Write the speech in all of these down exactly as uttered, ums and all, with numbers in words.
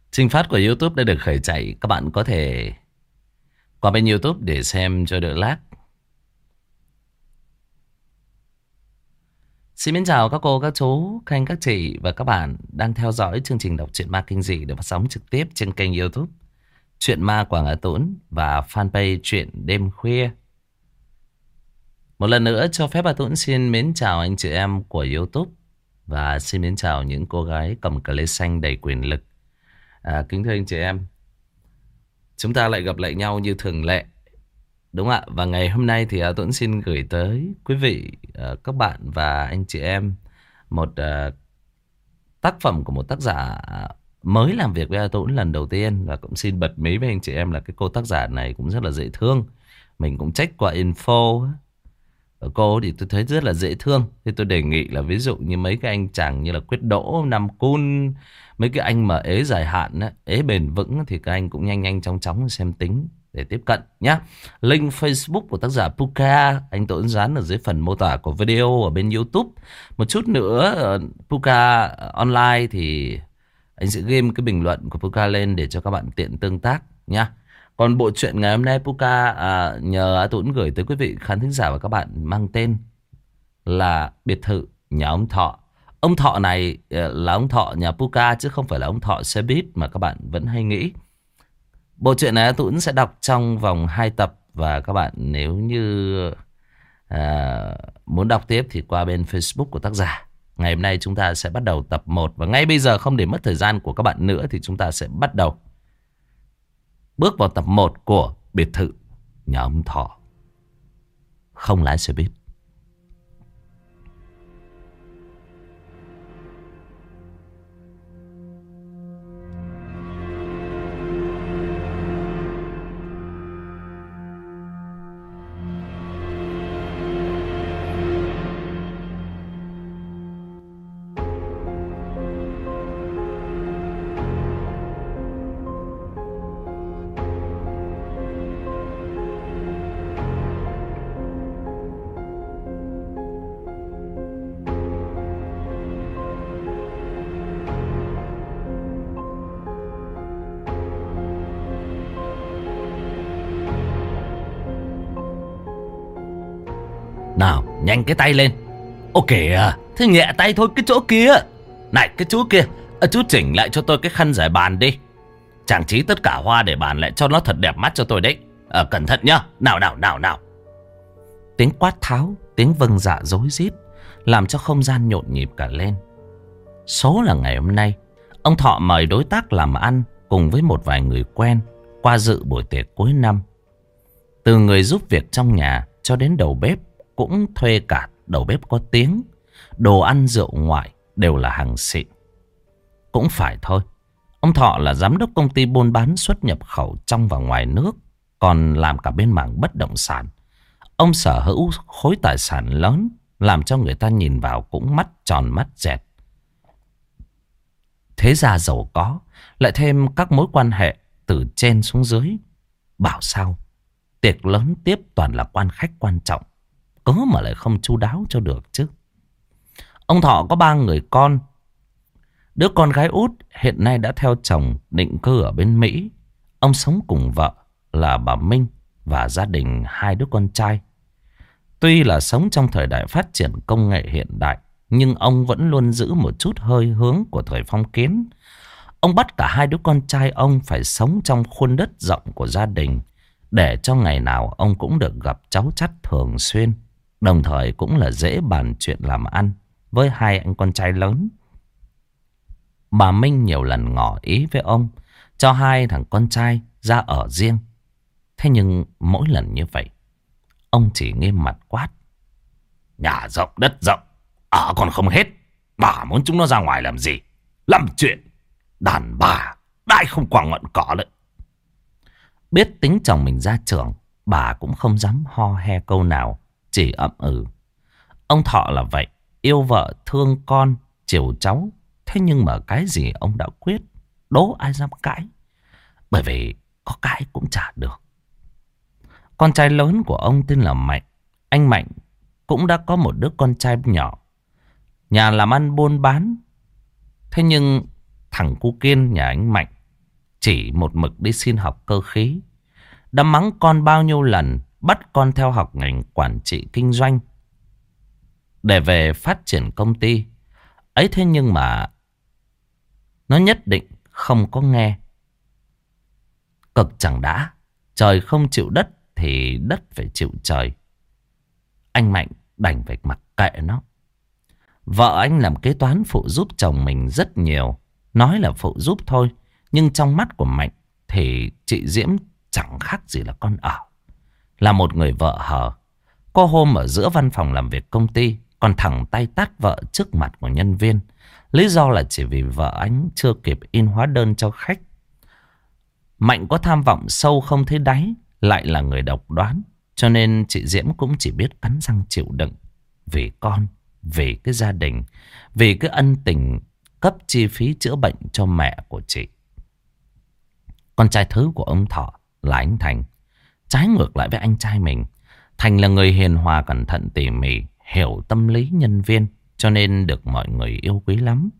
Trình phát của YouTube đã được khởi chạy. Các bạn có thể qua bên YouTube để xem cho đỡ lag. Xin mến chào các cô, các chú, các anh, các chị và các bạn đang theo dõi chương trình đọc truyện ma kinh dị được phát sóng trực tiếp trên kênh YouTube Truyện Ma Quảng Hà Tũng và fanpage Truyện Đêm Khuya. Một lần nữa cho phép bà Tũng xin mến chào anh chị em của YouTube và xin mến chào những cô gái cầm cờ lê xanh đầy quyền lực. À, kính thưa anh chị em, chúng ta lại gặp lại nhau như thường lệ, đúng ạ. Và ngày hôm nay thì A Tuấn xin gửi tới quý vị, uh, các bạn và anh chị em một uh, tác phẩm của một tác giả mới làm việc với A Tuấn lần đầu tiên. Và cũng xin bật mí với anh chị em là cái cô tác giả này cũng rất là dễ thương. Mình cũng check qua info ở cô thì tôi thấy rất là dễ thương. Thì tôi đề nghị là ví dụ như mấy cái anh chàng như là Quyết Đỗ, Nam Cun, mấy cái anh mà ế dài hạn, ế bền vững thì các anh cũng nhanh nhanh chóng chóng xem tính để tiếp cận nhé. Link Facebook của tác giả Puka anh Tuấn dán ở dưới phần mô tả của video ở bên YouTube. Một chút nữa Puka online thì anh sẽ game cái bình luận của Puka lên để cho các bạn tiện tương tác nhé. Còn bộ truyện ngày hôm nay Puka à, nhờ A Tuấn gửi tới quý vị khán thính giả và các bạn mang tên là Biệt Thự Nhà Ông Thọ. Ông Thọ này là ông Thọ nhà Puka chứ không phải là ông Thọ xe buýt mà các bạn vẫn hay nghĩ. Bộ truyện này A Tuấn sẽ đọc trong vòng hai tập. Và các bạn nếu như à, muốn đọc tiếp thì qua bên Facebook của tác giả. Ngày hôm nay chúng ta sẽ bắt đầu tập một. Và ngay bây giờ không để mất thời gian của các bạn nữa thì chúng ta sẽ bắt đầu bước vào tập một của Biệt Thự Nhà Ông Thọ không lái xe buýt. Nào, nhanh cái tay lên. Ok à, thế nhẹ tay thôi cái chỗ kia. Này cái chú kia, à, chú chỉnh lại cho tôi cái khăn giải bàn đi. Trang trí tất cả hoa để bàn lại cho nó thật đẹp mắt cho tôi đấy. À, cẩn thận nhá. Nào nào nào nào. Tiếng quát tháo, tiếng vâng dạ rối rít làm cho không gian nhộn nhịp cả lên. Số là ngày hôm nay ông Thọ mời đối tác làm ăn cùng với một vài người quen qua dự buổi tiệc cuối năm. Từ người giúp việc trong nhà cho đến đầu bếp cũng thuê cả đầu bếp có tiếng. Đồ ăn rượu ngoại đều là hàng xịn. Cũng phải thôi, ông Thọ là giám đốc công ty buôn bán xuất nhập khẩu trong và ngoài nước, còn làm cả bên mảng bất động sản. Ông sở hữu khối tài sản lớn, làm cho người ta nhìn vào cũng mắt tròn mắt dẹt. Thế ra giàu có, lại thêm các mối quan hệ từ trên xuống dưới. Bảo sao tiệc lớn tiếp toàn là quan khách quan trọng, cớ mà lại không chu đáo cho được chứ. Ông Thọ có ba người con. Đứa con gái út hiện nay đã theo chồng định cư ở bên Mỹ. Ông sống cùng vợ là bà Minh và gia đình hai đứa con trai. Tuy là sống trong thời đại phát triển công nghệ hiện đại, nhưng ông vẫn luôn giữ một chút hơi hướng của thời phong kiến. Ông bắt cả hai đứa con trai ông phải sống trong khuôn đất rộng của gia đình, để cho ngày nào ông cũng được gặp cháu chắt thường xuyên. Đồng thời cũng là dễ bàn chuyện làm ăn với hai anh con trai lớn. Bà Minh nhiều lần ngỏ ý với ông cho hai thằng con trai ra ở riêng. Thế nhưng mỗi lần như vậy, ông chỉ nghiêm mặt quát: nhà rộng đất rộng, ở còn không hết, bà muốn chúng nó ra ngoài làm gì? Làm chuyện đàn bà đại không quàng ngọn cỏ lại. Biết tính chồng mình ra trưởng, bà cũng không dám ho he câu nào, chỉ ậm ừ. Ông Thọ là vậy, yêu vợ thương con chiều cháu. Thế nhưng mà cái gì ông đã quyết, đố ai dám cãi. Bởi vì có cãi cũng chả được. Con trai lớn của ông tên là Mạnh. Anh Mạnh cũng đã có một đứa con trai nhỏ, nhà làm ăn buôn bán. Thế nhưng thằng cu Kiên nhà anh Mạnh chỉ một mực đi xin học cơ khí. Đã mắng con bao nhiêu lần, bắt con theo học ngành quản trị kinh doanh để về phát triển công ty. Ấy thế nhưng mà nó nhất định không có nghe. Cực chẳng đã, trời không chịu đất thì đất phải chịu trời. Anh Mạnh đành phải mặc kệ nó. Vợ anh làm kế toán phụ giúp chồng mình rất nhiều. Nói là phụ giúp thôi, nhưng trong mắt của Mạnh thì chị Diễm chẳng khác gì là con ở. Là một người vợ hờ. Có hôm ở giữa văn phòng làm việc công ty còn thẳng tay tát vợ trước mặt của nhân viên. Lý do là chỉ vì vợ anh chưa kịp in hóa đơn cho khách. Mạnh có tham vọng sâu không thấy đáy, lại là người độc đoán. Cho nên chị Diễm cũng chỉ biết cắn răng chịu đựng. Vì con, vì cái gia đình, vì cái ân tình cấp chi phí chữa bệnh cho mẹ của chị. Con trai thứ của ông Thọ là anh Thành. Trái ngược lại với anh trai mình, Thành là người hiền hòa, cẩn thận, tỉ mỉ, hiểu tâm lý nhân viên, cho nên được mọi người yêu quý lắm.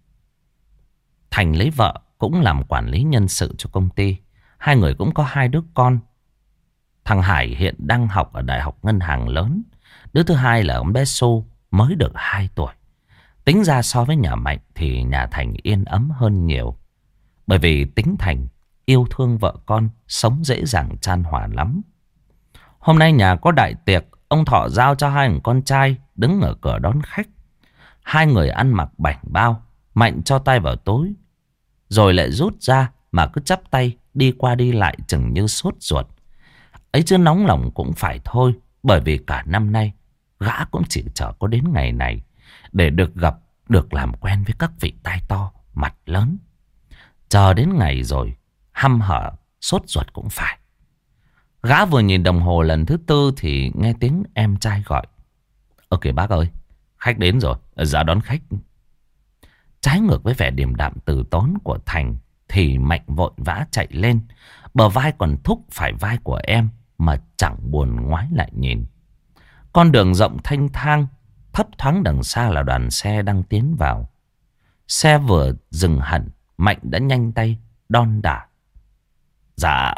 Thành lấy vợ cũng làm quản lý nhân sự cho công ty. Hai người cũng có hai đứa con. Thằng Hải hiện đang học ở đại học ngân hàng lớn. Đứa thứ hai là ông bé Xu, mới được hai tuổi. Tính ra so với nhà Mạnh thì nhà Thành yên ấm hơn nhiều. Bởi vì tính Thành yêu thương vợ con, sống dễ dàng chan hòa lắm. Hôm nay nhà có đại tiệc, ông Thọ giao cho hai thằng con trai đứng ở cửa đón khách. Hai người ăn mặc bảnh bao. Mạnh cho tay vào túi, rồi lại rút ra mà cứ chắp tay đi qua đi lại chừng như sốt ruột. Ấy chứ nóng lòng cũng phải thôi, bởi vì cả năm nay gã cũng chỉ chờ có đến ngày này để được gặp, được làm quen với các vị tai to, mặt lớn. Chờ đến ngày rồi, hăm hở, sốt ruột cũng phải. Gã vừa nhìn đồng hồ lần thứ tư thì nghe tiếng em trai gọi. Ơ kìa bác ơi, khách đến rồi, ra đón khách. Trái ngược với vẻ điềm đạm từ tốn của Thành thì Mạnh vội vã chạy lên. Bờ vai còn thúc phải vai của em mà chẳng buồn ngoái lại nhìn. Con đường rộng thanh thang, thấp thoáng đằng xa là đoàn xe đang tiến vào. Xe vừa dừng hẳn, Mạnh đã nhanh tay đon đả. Dạ,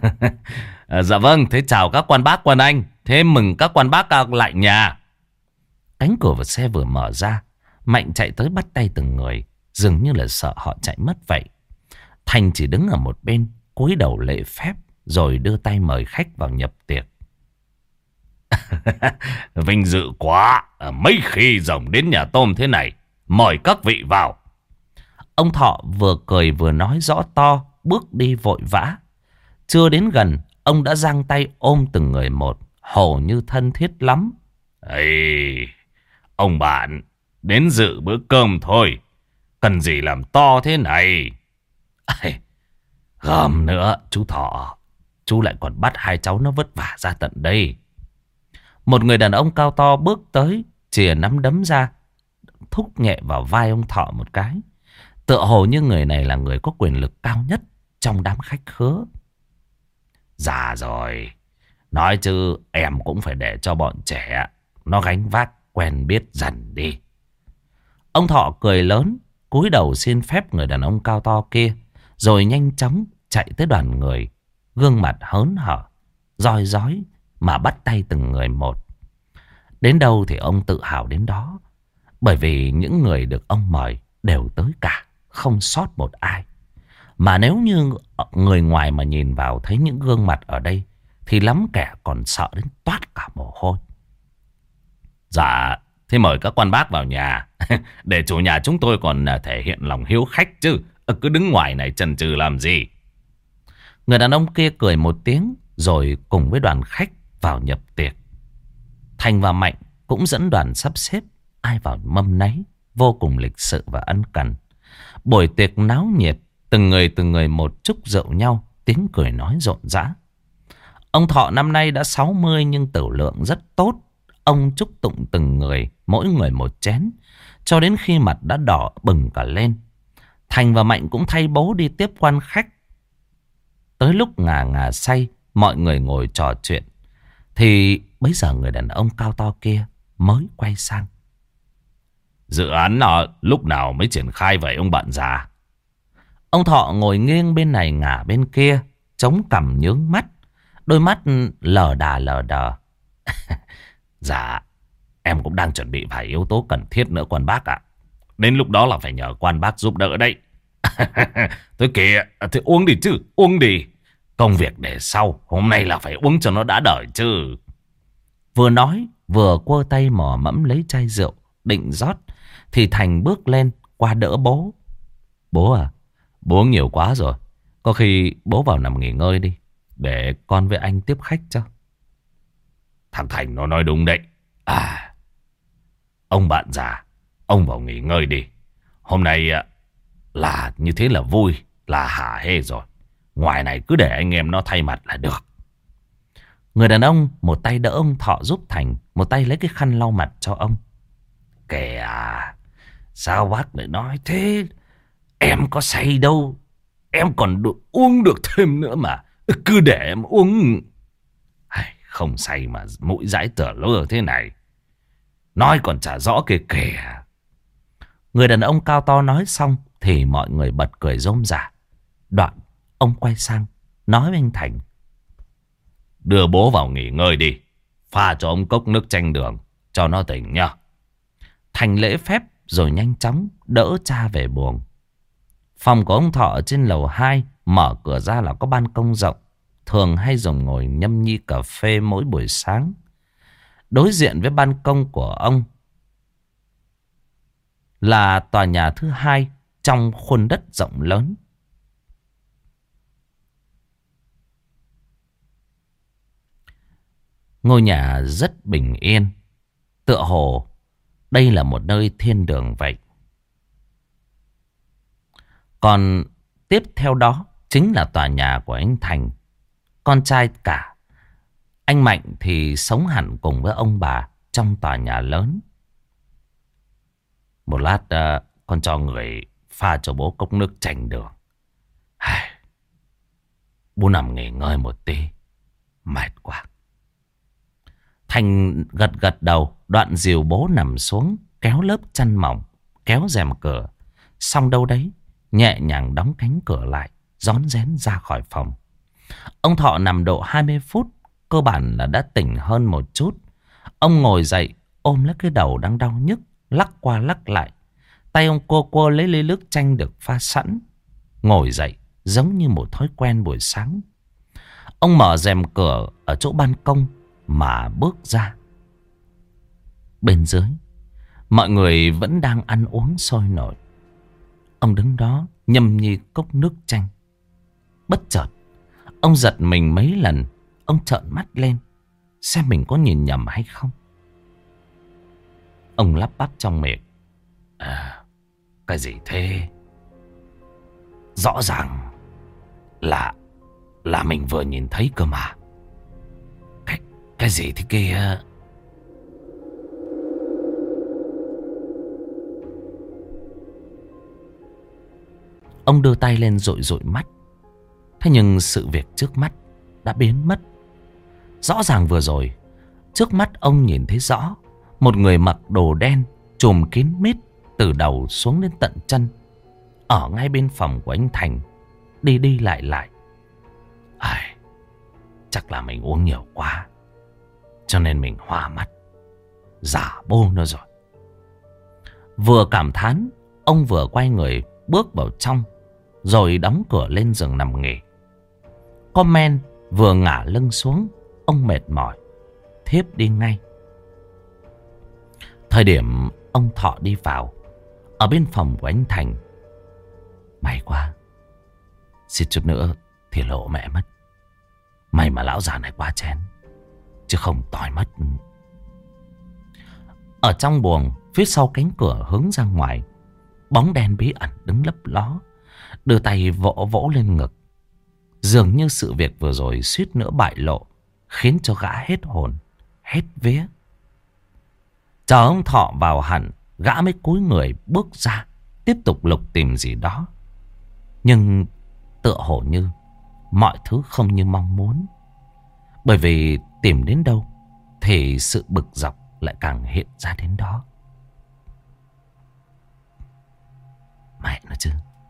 dạ vâng, thế chào các quan bác quan anh. Thế mừng các quan bác lại nhà. Cánh cửa của xe vừa mở ra, Mạnh chạy tới bắt tay từng người, dường như là sợ họ chạy mất vậy. Thành chỉ đứng ở một bên, cúi đầu lễ phép, rồi đưa tay mời khách vào nhập tiệc. Vinh dự quá, mấy khi rồng đến nhà tôm thế này, mời các vị vào. Ông Thọ vừa cười vừa nói rõ to, bước đi vội vã. Chưa đến gần, ông đã giang tay ôm từng người một, hầu như thân thiết lắm. Ê, ông bạn, đến dự bữa cơm thôi, cần gì làm to thế này. Ê, gầm nữa, chú Thọ, chú lại còn bắt hai cháu nó vất vả ra tận đây. Một người đàn ông cao to bước tới, chìa nắm đấm ra, thúc nhẹ vào vai ông Thọ một cái. Tựa hồ như người này là người có quyền lực cao nhất trong đám khách khứa. Già rồi, nói chứ em cũng phải để cho bọn trẻ nó gánh vác quen biết dần đi. Ông Thọ cười lớn, cúi đầu xin phép người đàn ông cao to kia, rồi nhanh chóng chạy tới đoàn người, gương mặt hớn hở, roi rói mà bắt tay từng người một. Đến đâu thì ông tự hào đến đó, bởi vì những người được ông mời đều tới cả, không sót một ai. Mà nếu như người ngoài mà nhìn vào thấy những gương mặt ở đây thì lắm kẻ còn sợ đến toát cả mồ hôi. Dạ, thế mời các quan bác vào nhà. Để chủ nhà chúng tôi còn thể hiện lòng hiếu khách chứ. Cứ đứng ngoài này chần chừ làm gì. Người đàn ông kia cười một tiếng, rồi cùng với đoàn khách vào nhập tiệc. Thành và Mạnh cũng dẫn đoàn sắp xếp, ai vào mâm nấy, vô cùng lịch sự và ân cần. Buổi tiệc náo nhiệt, từng người từng người một chúc rượu nhau, tiếng cười nói rộn rã. Ông Thọ năm nay đã sáu mươi nhưng tửu lượng rất tốt. Ông chúc tụng từng người, mỗi người một chén, cho đến khi mặt đã đỏ bừng cả lên. Thành và Mạnh cũng thay bố đi tiếp quan khách. Tới lúc ngà ngà say, mọi người ngồi trò chuyện, thì bấy giờ người đàn ông cao to kia mới quay sang. Dự án nào, lúc nào mới triển khai vậy ông bạn già? Ông Thọ ngồi nghiêng bên này ngả bên kia, chống cằm nhướng mắt, đôi mắt lờ đà lờ đờ. Dạ, em cũng đang chuẩn bị vài yếu tố cần thiết nữa quan bác ạ. Đến lúc đó là phải nhờ quan bác giúp đỡ đấy. Thôi kìa, thì uống đi chứ, uống đi. Công việc để sau, hôm nay là phải uống cho nó đã đời chứ. Vừa nói, vừa quơ tay mò mẫm lấy chai rượu, định rót. Thì Thành bước lên, qua đỡ bố. Bố à, bố uống nhiều quá rồi. Có khi bố vào nằm nghỉ ngơi đi, để con với anh tiếp khách cho. Thằng Thành nó nói đúng đấy. À, ông bạn già, ông vào nghỉ ngơi đi. Hôm nay là như thế là vui, là hả hê rồi. Ngoài này cứ để anh em nó thay mặt là được. Người đàn ông một tay đỡ ông Thọ giúp Thành, một tay lấy cái khăn lau mặt cho ông. Kìa, sao bác lại nói thế? Em có say đâu, em còn được uống được thêm nữa mà. Cứ để em uống. Không say mà mũi dãi tở lơ thế này. Nói còn chả rõ kìa kìa. Người đàn ông cao to nói xong thì mọi người bật cười rôm rả. Đoạn ông quay sang nói với anh Thành: đưa bố vào nghỉ ngơi đi, pha cho ông cốc nước chanh đường cho nó tỉnh nhá. Thành lễ phép rồi nhanh chóng đỡ cha về buồng. Phòng của ông Thọ ở trên lầu hai, mở cửa ra là có ban công rộng, thường hay dùng ngồi nhâm nhi cà phê mỗi buổi sáng. Đối diện với ban công của ông là tòa nhà thứ hai trong khuôn đất rộng lớn. Ngôi nhà rất bình yên, tựa hồ đây là một nơi thiên đường vậy. Còn tiếp theo đó chính là tòa nhà của anh Thành, con trai cả. Anh Mạnh thì sống hẳn cùng với ông bà trong tòa nhà lớn. Một lát uh, con cho người pha cho bố cốc nước chanh đường. Bố nằm nghỉ ngơi một tí, mệt quá. Thành gật gật đầu, đoạn dìu bố nằm xuống, kéo lớp chăn mỏng, kéo rèm cửa. Xong đâu đấy, nhẹ nhàng đóng cánh cửa lại, rón rén ra khỏi phòng. Ông Thọ nằm độ hai mươi phút, cơ bản là đã tỉnh hơn một chút. Ông ngồi dậy, ôm lấy cái đầu đang đau nhức, lắc qua lắc lại. Tay ông cô cô lấy ly nước chanh được pha sẵn. Ngồi dậy, giống như một thói quen buổi sáng. Ông mở rèm cửa ở chỗ ban công mà bước ra. Bên dưới, mọi người vẫn đang ăn uống sôi nổi. Ông đứng đó nhâm nhi cốc nước chanh. Bất chợt, ông giật mình mấy lần. Ông trợn mắt lên, xem mình có nhìn nhầm hay không. Ông lắp bắp trong miệng: À, cái gì thế? Rõ ràng là Là mình vừa nhìn thấy cơ mà. Cái, cái gì thế kia? Ông đưa tay lên dụi dụi mắt. Thế nhưng sự việc trước mắt đã biến mất. Rõ ràng vừa rồi, trước mắt ông nhìn thấy rõ một người mặc đồ đen, trùm kín mít từ đầu xuống đến tận chân, ở ngay bên phòng của anh Thành, đi đi lại lại. Ai, chắc là mình uống nhiều quá, cho nên mình hoa mắt, giả bô nữa rồi. Vừa cảm thán, ông vừa quay người bước vào trong, rồi đóng cửa lên giường nằm nghỉ. Con men vừa ngả lưng xuống, ông mệt mỏi, thiếp đi ngay. Thời điểm ông Thọ đi vào, ở bên phòng của anh Thành, may quá, suýt chút nữa thì lộ mẹ mất. May mà lão già này quá chén, chứ không tỏi mất. Ở trong buồng, phía sau cánh cửa hướng ra ngoài, bóng đen bí ẩn đứng lấp ló, đưa tay vỗ vỗ lên ngực. Dường như sự việc vừa rồi suýt nữa bại lộ, khiến cho gã hết hồn, hết vía. Chờ ông Thọ vào hẳn, gã mới cúi người bước ra, tiếp tục lục tìm gì đó. Nhưng tựa hồ như mọi thứ không như mong muốn. Bởi vì tìm đến đâu thì sự bực dọc lại càng hiện ra đến đó. Mẹ nó chứ,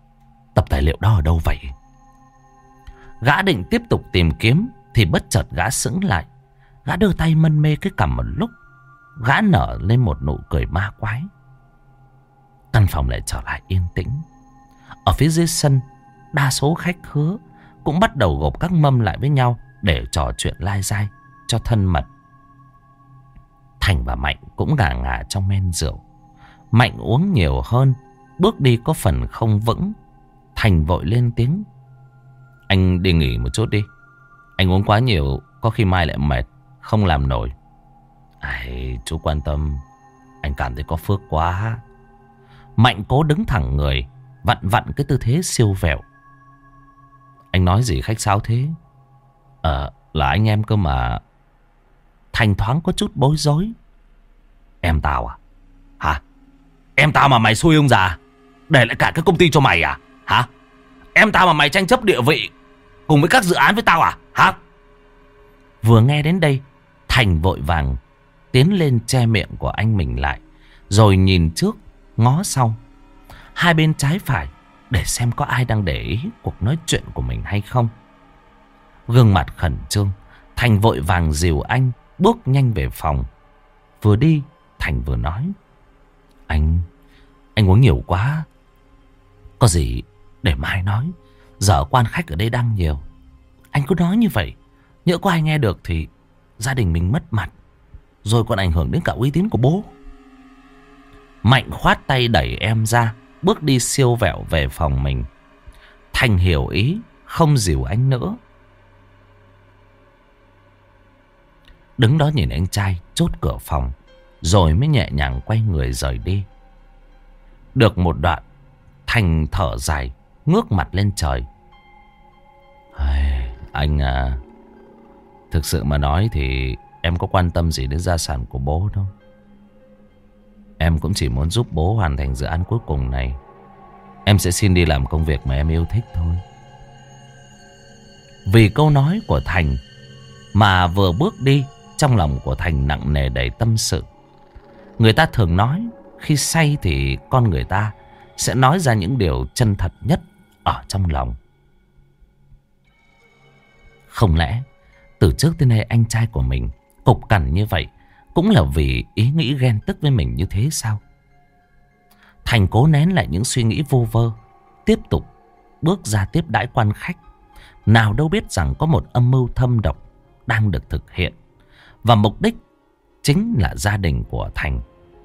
Tập tài liệu đó ở đâu vậy? Gã định tiếp tục tìm kiếm thì bất chợt gã sững lại. Gã đưa tay mân mê cái cằm một lúc. Gã nở lên một nụ cười ma quái. Căn phòng lại trở lại yên tĩnh. Ở phía dưới sân, đa số khách khứa cũng bắt đầu gộp các mâm lại với nhau để trò chuyện lai dai cho thân mật. Thành và Mạnh cũng ngả ngả trong men rượu. Mạnh uống nhiều hơn, bước đi có phần không vững. Thành vội lên tiếng: anh đi nghỉ một chút đi. Anh uống quá nhiều, có khi mai lại mệt, không làm nổi. Ai, chú quan tâm, anh cảm thấy có phước quá. Mạnh cố đứng thẳng người, vặn vặn cái tư thế siêu vẹo. Anh nói gì khách sáo thế? Ờ, là anh em cơ mà. Thành thoáng có chút bối rối. Em tao à? Hả? Em tao mà mày xui ông già, để lại cả cái công ty cho mày à? Hả? Em tao mà mày tranh chấp địa vị cùng với các dự án với tao à? Hả? Vừa nghe đến đây, Thành vội vàng tiến lên che miệng của anh mình lại, rồi nhìn trước ngó sau, hai bên trái phải, để xem có ai đang để ý cuộc nói chuyện của mình hay không. Gương mặt khẩn trương, Thành vội vàng dìu anh bước nhanh về phòng. Vừa đi, Thành vừa nói: Anh, anh uống nhiều quá. Có gì để mai nói, giờ quan khách ở đây đang nhiều. Anh cứ nói như vậy, nhỡ có ai nghe được thì gia đình mình mất mặt, rồi còn ảnh hưởng đến cả uy tín của bố. Mạnh khoát tay đẩy em ra, bước đi siêu vẹo về phòng mình. Thành hiểu ý, không dìu anh nữa. Đứng đó nhìn anh trai chốt cửa phòng, rồi mới nhẹ nhàng quay người rời đi. Được một đoạn, Thành thở dài, ngước mặt lên trời. Anh à, thực sự mà nói thì em có quan tâm gì đến gia sản của bố đâu. Em cũng chỉ muốn giúp bố hoàn thành dự án cuối cùng này. Em sẽ xin đi làm công việc mà em yêu thích thôi. Vì câu nói của Thành mà vừa bước đi, trong lòng của Thành nặng nề đầy tâm sự. Người ta thường nói khi say thì con người ta sẽ nói ra những điều chân thật nhất ở trong lòng. Không lẽ từ trước tới nay anh trai của mình cục cằn như vậy cũng là vì ý nghĩ ghen tức với mình như thế sao? Thành cố nén lại những suy nghĩ vu vơ, tiếp tục bước ra tiếp đãi quan khách. Nào đâu biết rằng có một âm mưu thâm độc đang được thực hiện, và mục đích chính là gia đình của Thành.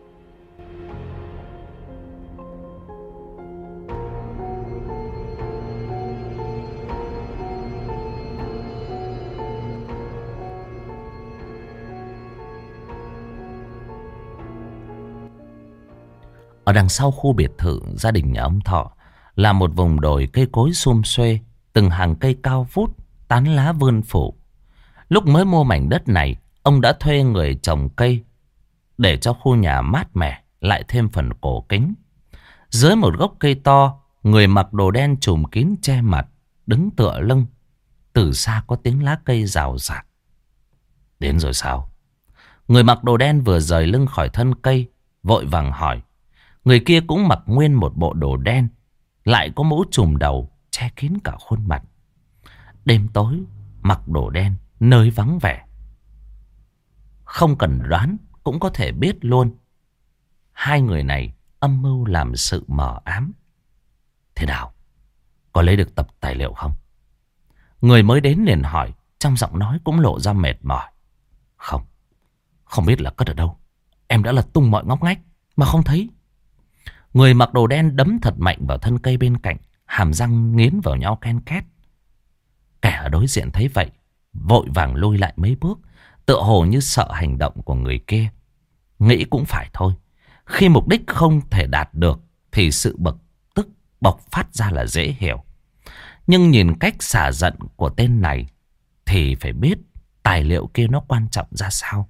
Ở đằng sau khu biệt thự gia đình nhà ông Thọ là một vùng đồi cây cối sum xuê, từng hàng cây cao vút, tán lá vươn phủ. Lúc mới mua mảnh đất này, ông đã thuê người trồng cây để cho khu nhà mát mẻ, lại thêm phần cổ kính. Dưới một gốc cây to, người mặc đồ đen trùm kín che mặt, đứng tựa lưng. Từ xa có tiếng lá cây rào rạc. Đến rồi sao? Người mặc đồ đen vừa rời lưng khỏi thân cây, vội vàng hỏi. Người kia cũng mặc nguyên một bộ đồ đen, lại có mũ trùm đầu che kín cả khuôn mặt. Đêm tối, mặc đồ đen, nơi vắng vẻ. Không cần đoán cũng có thể biết luôn, hai người này âm mưu làm sự mờ ám. Thế nào? Có lấy được tập tài liệu không? Người mới đến liền hỏi, trong giọng nói cũng lộ ra mệt mỏi. Không, không biết là cất ở đâu. Em đã lật tung mọi ngóc ngách mà không thấy. Người mặc đồ đen đấm thật mạnh vào thân cây bên cạnh, hàm răng nghiến vào nhau ken két. Kẻ ở đối diện thấy vậy, vội vàng lui lại mấy bước, tựa hồ như sợ hành động của người kia. Nghĩ cũng phải thôi, khi mục đích không thể đạt được thì sự bực tức bộc phát ra là dễ hiểu. Nhưng nhìn cách xả giận của tên này thì phải biết tài liệu kia nó quan trọng ra sao.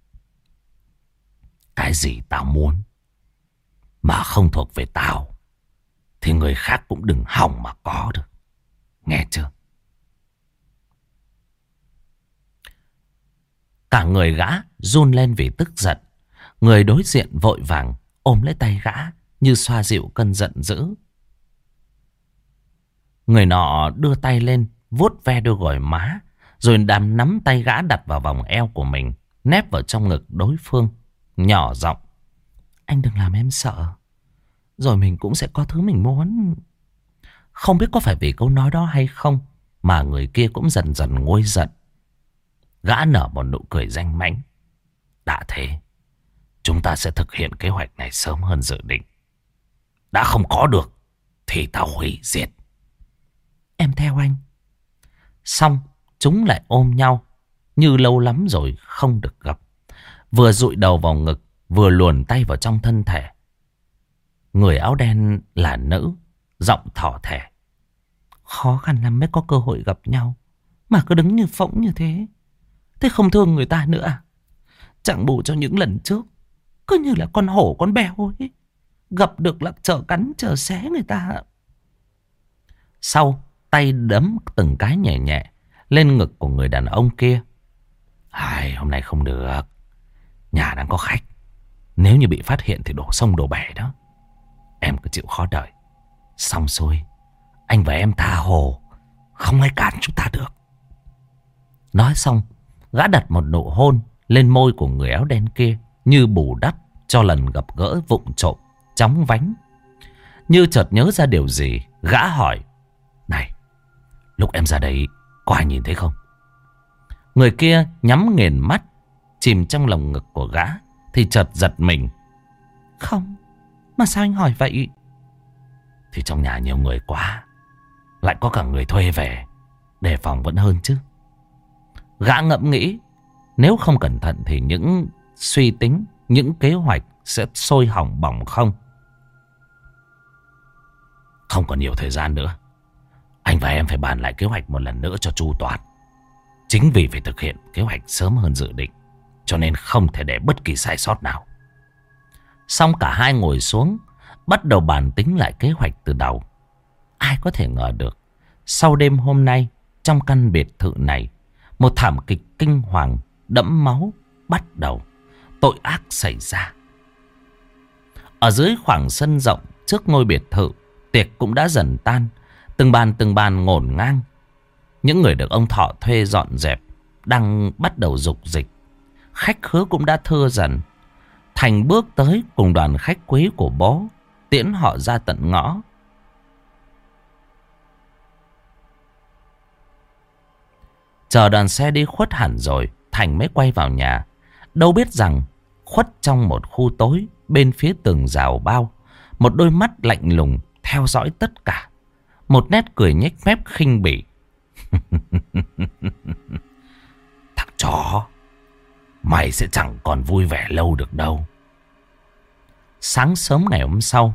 Cái gì tao muốn mà không thuộc về tao thì người khác cũng đừng hòng mà có được. Nghe chưa? Cả người gã run lên vì tức giận. Người đối diện vội vàng ôm lấy tay gã như xoa dịu cơn giận dữ. Người nọ đưa tay lên, vuốt ve đôi gò má, rồi đàm nắm tay gã đặt vào vòng eo của mình, nép vào trong ngực đối phương, nhỏ giọng: anh đừng làm em sợ, rồi mình cũng sẽ có thứ mình muốn. Không biết có phải vì câu nói đó hay không mà người kia cũng dần dần nguôi giận. Gã nở một nụ cười danh mãnh: đã thế, chúng ta sẽ thực hiện kế hoạch này sớm hơn dự định. Đã không có được thì tao hủy diệt. Em theo anh. Xong chúng lại ôm nhau như lâu lắm rồi không được gặp, vừa dụi đầu vào ngực, vừa luồn tay vào trong thân thể. Người áo đen là nữ, giọng thỏ thẻ: khó khăn lắm mới có cơ hội gặp nhau mà cứ đứng như phỗng như thế. Thế không thương người ta nữa à? Chẳng bù cho những lần trước cứ như là con hổ con beo ấy, gặp được là chờ cắn chờ xé người ta. Sau tay đấm từng cái nhẹ nhẹ lên ngực của người đàn ông kia. Ai, hôm nay không được, nhà đang có khách, nếu như bị phát hiện thì đổ sông đổ bể đó. Em cứ chịu khó đợi. Xong xuôi, anh và em tha hồ, không ai cản chúng ta được. Nói xong, gã đặt một nụ hôn lên môi của người áo đen kia, như bù đắp cho lần gặp gỡ vụng trộm chóng vánh. Như chợt nhớ ra điều gì, gã hỏi: này, lúc em ra đây có ai nhìn thấy không? Người kia nhắm nghiền mắt, chìm trong lồng ngực của gã, thì chợt giật mình: không, mà sao anh hỏi vậy? Thì trong nhà nhiều người quá, lại có cả người thuê về, đề phòng vẫn hơn chứ. Gã ngẫm nghĩ, nếu không cẩn thận thì những suy tính, những kế hoạch sẽ sôi hỏng bỏng không. Không còn nhiều thời gian nữa, anh và em phải bàn lại kế hoạch một lần nữa cho chu toàn. Chính vì phải thực hiện kế hoạch sớm hơn dự định, cho nên không thể để bất kỳ sai sót nào. Xong cả hai ngồi xuống, bắt đầu bàn tính lại kế hoạch từ đầu. Ai có thể ngờ được, sau đêm hôm nay, trong căn biệt thự này, một thảm kịch kinh hoàng đẫm máu bắt đầu. Tội ác xảy ra. Ở dưới khoảng sân rộng trước ngôi biệt thự, tiệc cũng đã dần tan. Từng bàn từng bàn ngổn ngang. Những người được ông Thọ thuê dọn dẹp đang bắt đầu rục dịch. Khách khứa cũng đã thưa dần. Thành bước tới cùng đoàn khách quý của bố, tiễn họ ra tận ngõ. Chờ đoàn xe đi khuất hẳn rồi, Thành mới quay vào nhà. Đâu biết rằng khuất trong một khu tối bên phía tường rào bao, một đôi mắt lạnh lùng theo dõi tất cả. Một nét cười nhếch mép khinh bỉ. Thằng chó, mày sẽ chẳng còn vui vẻ lâu được đâu. Sáng sớm ngày hôm sau,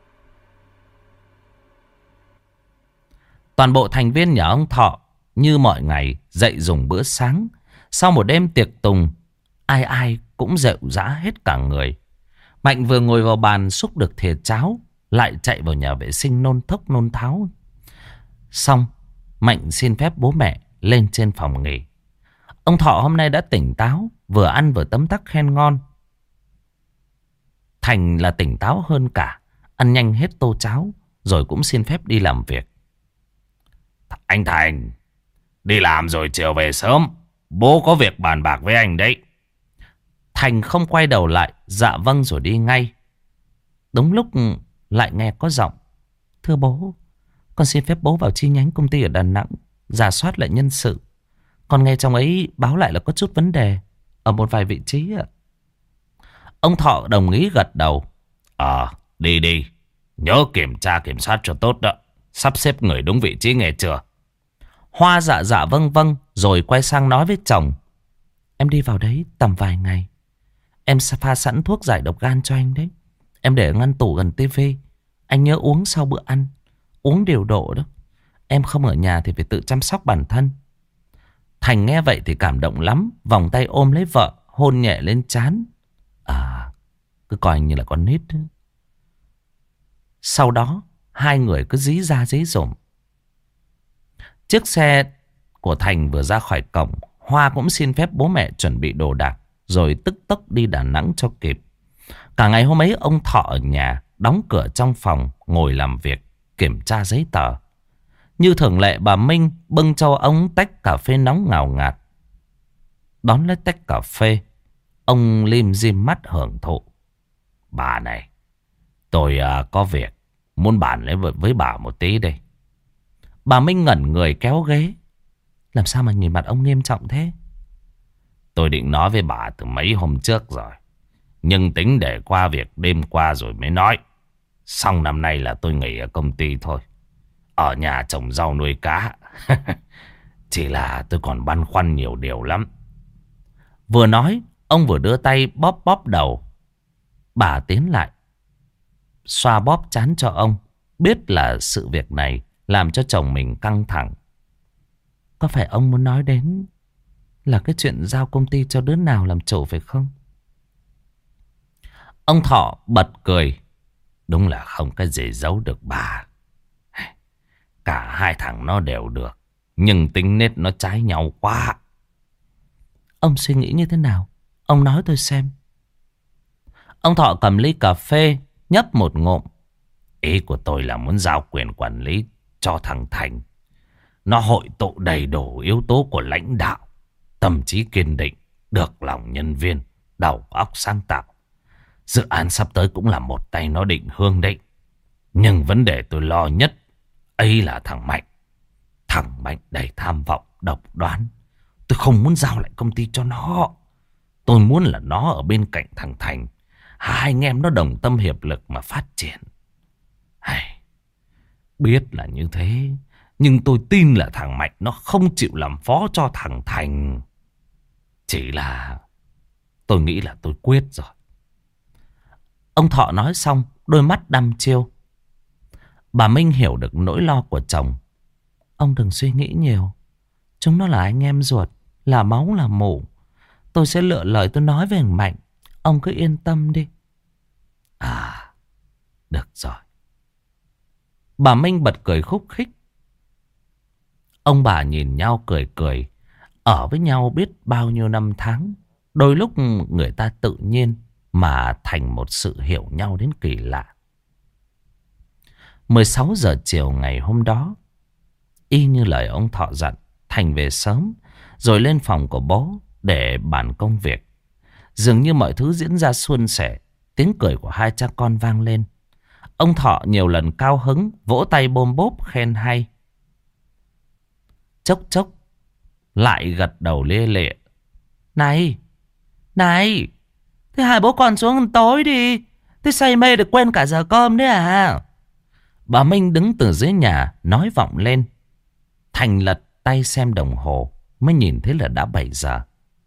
toàn bộ thành viên nhà ông Thọ như mọi ngày dậy dùng bữa sáng. Sau một đêm tiệc tùng, ai ai cũng rệu rã hết cả người. Mạnh vừa ngồi vào bàn xúc được thìa cháo, lại chạy vào nhà vệ sinh nôn thốc nôn tháo. Xong, Mạnh xin phép bố mẹ lên trên phòng nghỉ. Ông Thọ hôm nay đã tỉnh táo, vừa ăn vừa tấm tắc khen ngon. Thành là tỉnh táo hơn cả, ăn nhanh hết tô cháo, rồi cũng xin phép đi làm việc. Anh Thành, đi làm rồi chiều về sớm, bố có việc bàn bạc với anh đấy. Thành không quay đầu lại, dạ vâng rồi đi ngay. Đúng lúc lại nghe có giọng: thưa bố, con xin phép bố vào chi nhánh công ty ở Đà Nẵng rà soát lại nhân sự. Con nghe trong ấy báo lại là có chút vấn đề ở một vài vị trí ạ. Ông Thọ đồng ý gật đầu. Ờ, đi đi, nhớ kiểm tra kiểm soát cho tốt đó, sắp xếp người đúng vị trí nghe chưa? Hoa dạ dạ vâng vâng, rồi quay sang nói với chồng: em đi vào đấy tầm vài ngày, em sẽ pha sẵn thuốc giải độc gan cho anh đấy. Em để ở ngăn tủ gần tivi, anh nhớ uống sau bữa ăn, uống điều độ đó. Em không ở nhà thì phải tự chăm sóc bản thân. Thành nghe vậy thì cảm động lắm, vòng tay ôm lấy vợ, hôn nhẹ lên trán. À, cứ coi anh như là con nít. Sau đó hai người cứ dí ra dí dỏm. Chiếc xe của Thành vừa ra khỏi cổng, Hoa cũng xin phép bố mẹ chuẩn bị đồ đạc, rồi tức tốc đi Đà Nẵng cho kịp. Cả ngày hôm ấy ông Thọ ở nhà, đóng cửa trong phòng, ngồi làm việc, kiểm tra giấy tờ. Như thường lệ, bà Minh bưng cho ông tách cà phê nóng ngào ngạt. Đón lấy tách cà phê, ông lim dim mắt hưởng thụ. Bà này, tôi uh, có việc muốn bàn lấy với bà một tí đây. Bà Minh ngẩn người kéo ghế. Làm sao mà nhìn mặt ông nghiêm trọng thế? Tôi định nói với bà từ mấy hôm trước rồi, nhưng tính để qua việc đêm qua rồi mới nói. Xong năm nay là tôi nghỉ ở công ty thôi, ở nhà trồng rau nuôi cá. Chỉ là tôi còn băn khoăn nhiều điều lắm. Vừa nói, ông vừa đưa tay bóp bóp đầu. Bà tiến lại, xoa bóp trán cho ông. Biết là sự việc này làm cho chồng mình căng thẳng. Có phải ông muốn nói đến là cái chuyện giao công ty cho đứa nào làm chủ phải không? Ông Thọ bật cười. Đúng là không cái gì giấu được bà. Cả hai thằng nó đều được, nhưng tính nết nó trái nhau quá. Ông suy nghĩ như thế nào? Ông nói tôi xem. Ông Thọ cầm ly cà phê, nhấp một ngụm. Ý của tôi là muốn giao quyền quản lý cho thằng Thành. Nó hội tụ đầy đủ yếu tố của lãnh đạo, tâm trí kiên định, được lòng nhân viên, đầu óc sáng tạo. Dự án sắp tới cũng là một tay nó định hương định. Nhưng vấn đề tôi lo nhất ấy là thằng Mạnh. Thằng Mạnh đầy tham vọng, độc đoán. Tôi không muốn giao lại công ty cho nó. Tôi muốn là nó ở bên cạnh thằng Thành. Hai anh em nó đồng tâm hiệp lực mà phát triển. Hay, biết là như thế, nhưng tôi tin là thằng Mạnh nó không chịu làm phó cho thằng Thành. Chỉ là tôi nghĩ là tôi quyết rồi. Ông Thọ nói xong, đôi mắt đăm chiêu. Bà Minh hiểu được nỗi lo của chồng. Ông đừng suy nghĩ nhiều. Chúng nó là anh em ruột, là máu là mủ. Tôi sẽ lựa lời tôi nói với thằng Mạnh. Ông cứ yên tâm đi. À, được rồi. Bà Minh bật cười khúc khích. Ông bà nhìn nhau cười cười. Ở với nhau biết bao nhiêu năm tháng. Đôi lúc người ta tự nhiên mà thành một sự hiểu nhau đến kỳ lạ. mười sáu giờ chiều ngày hôm đó, y như lời ông Thọ dặn, Thành về sớm rồi lên phòng của bố để bàn công việc. Dường như mọi thứ diễn ra suôn sẻ. Tiếng cười của hai cha con vang lên. Ông Thọ nhiều lần cao hứng, vỗ tay bôm bốp khen hay. Chốc chốc lại gật đầu lia lịa. Này, này, thế hai bố con xuống ăn tối đi. Thế say mê được quên cả giờ cơm đấy à? Bà Minh đứng từ dưới nhà nói vọng lên. Thành lật tay xem đồng hồ, mới nhìn thấy là đã bảy giờ.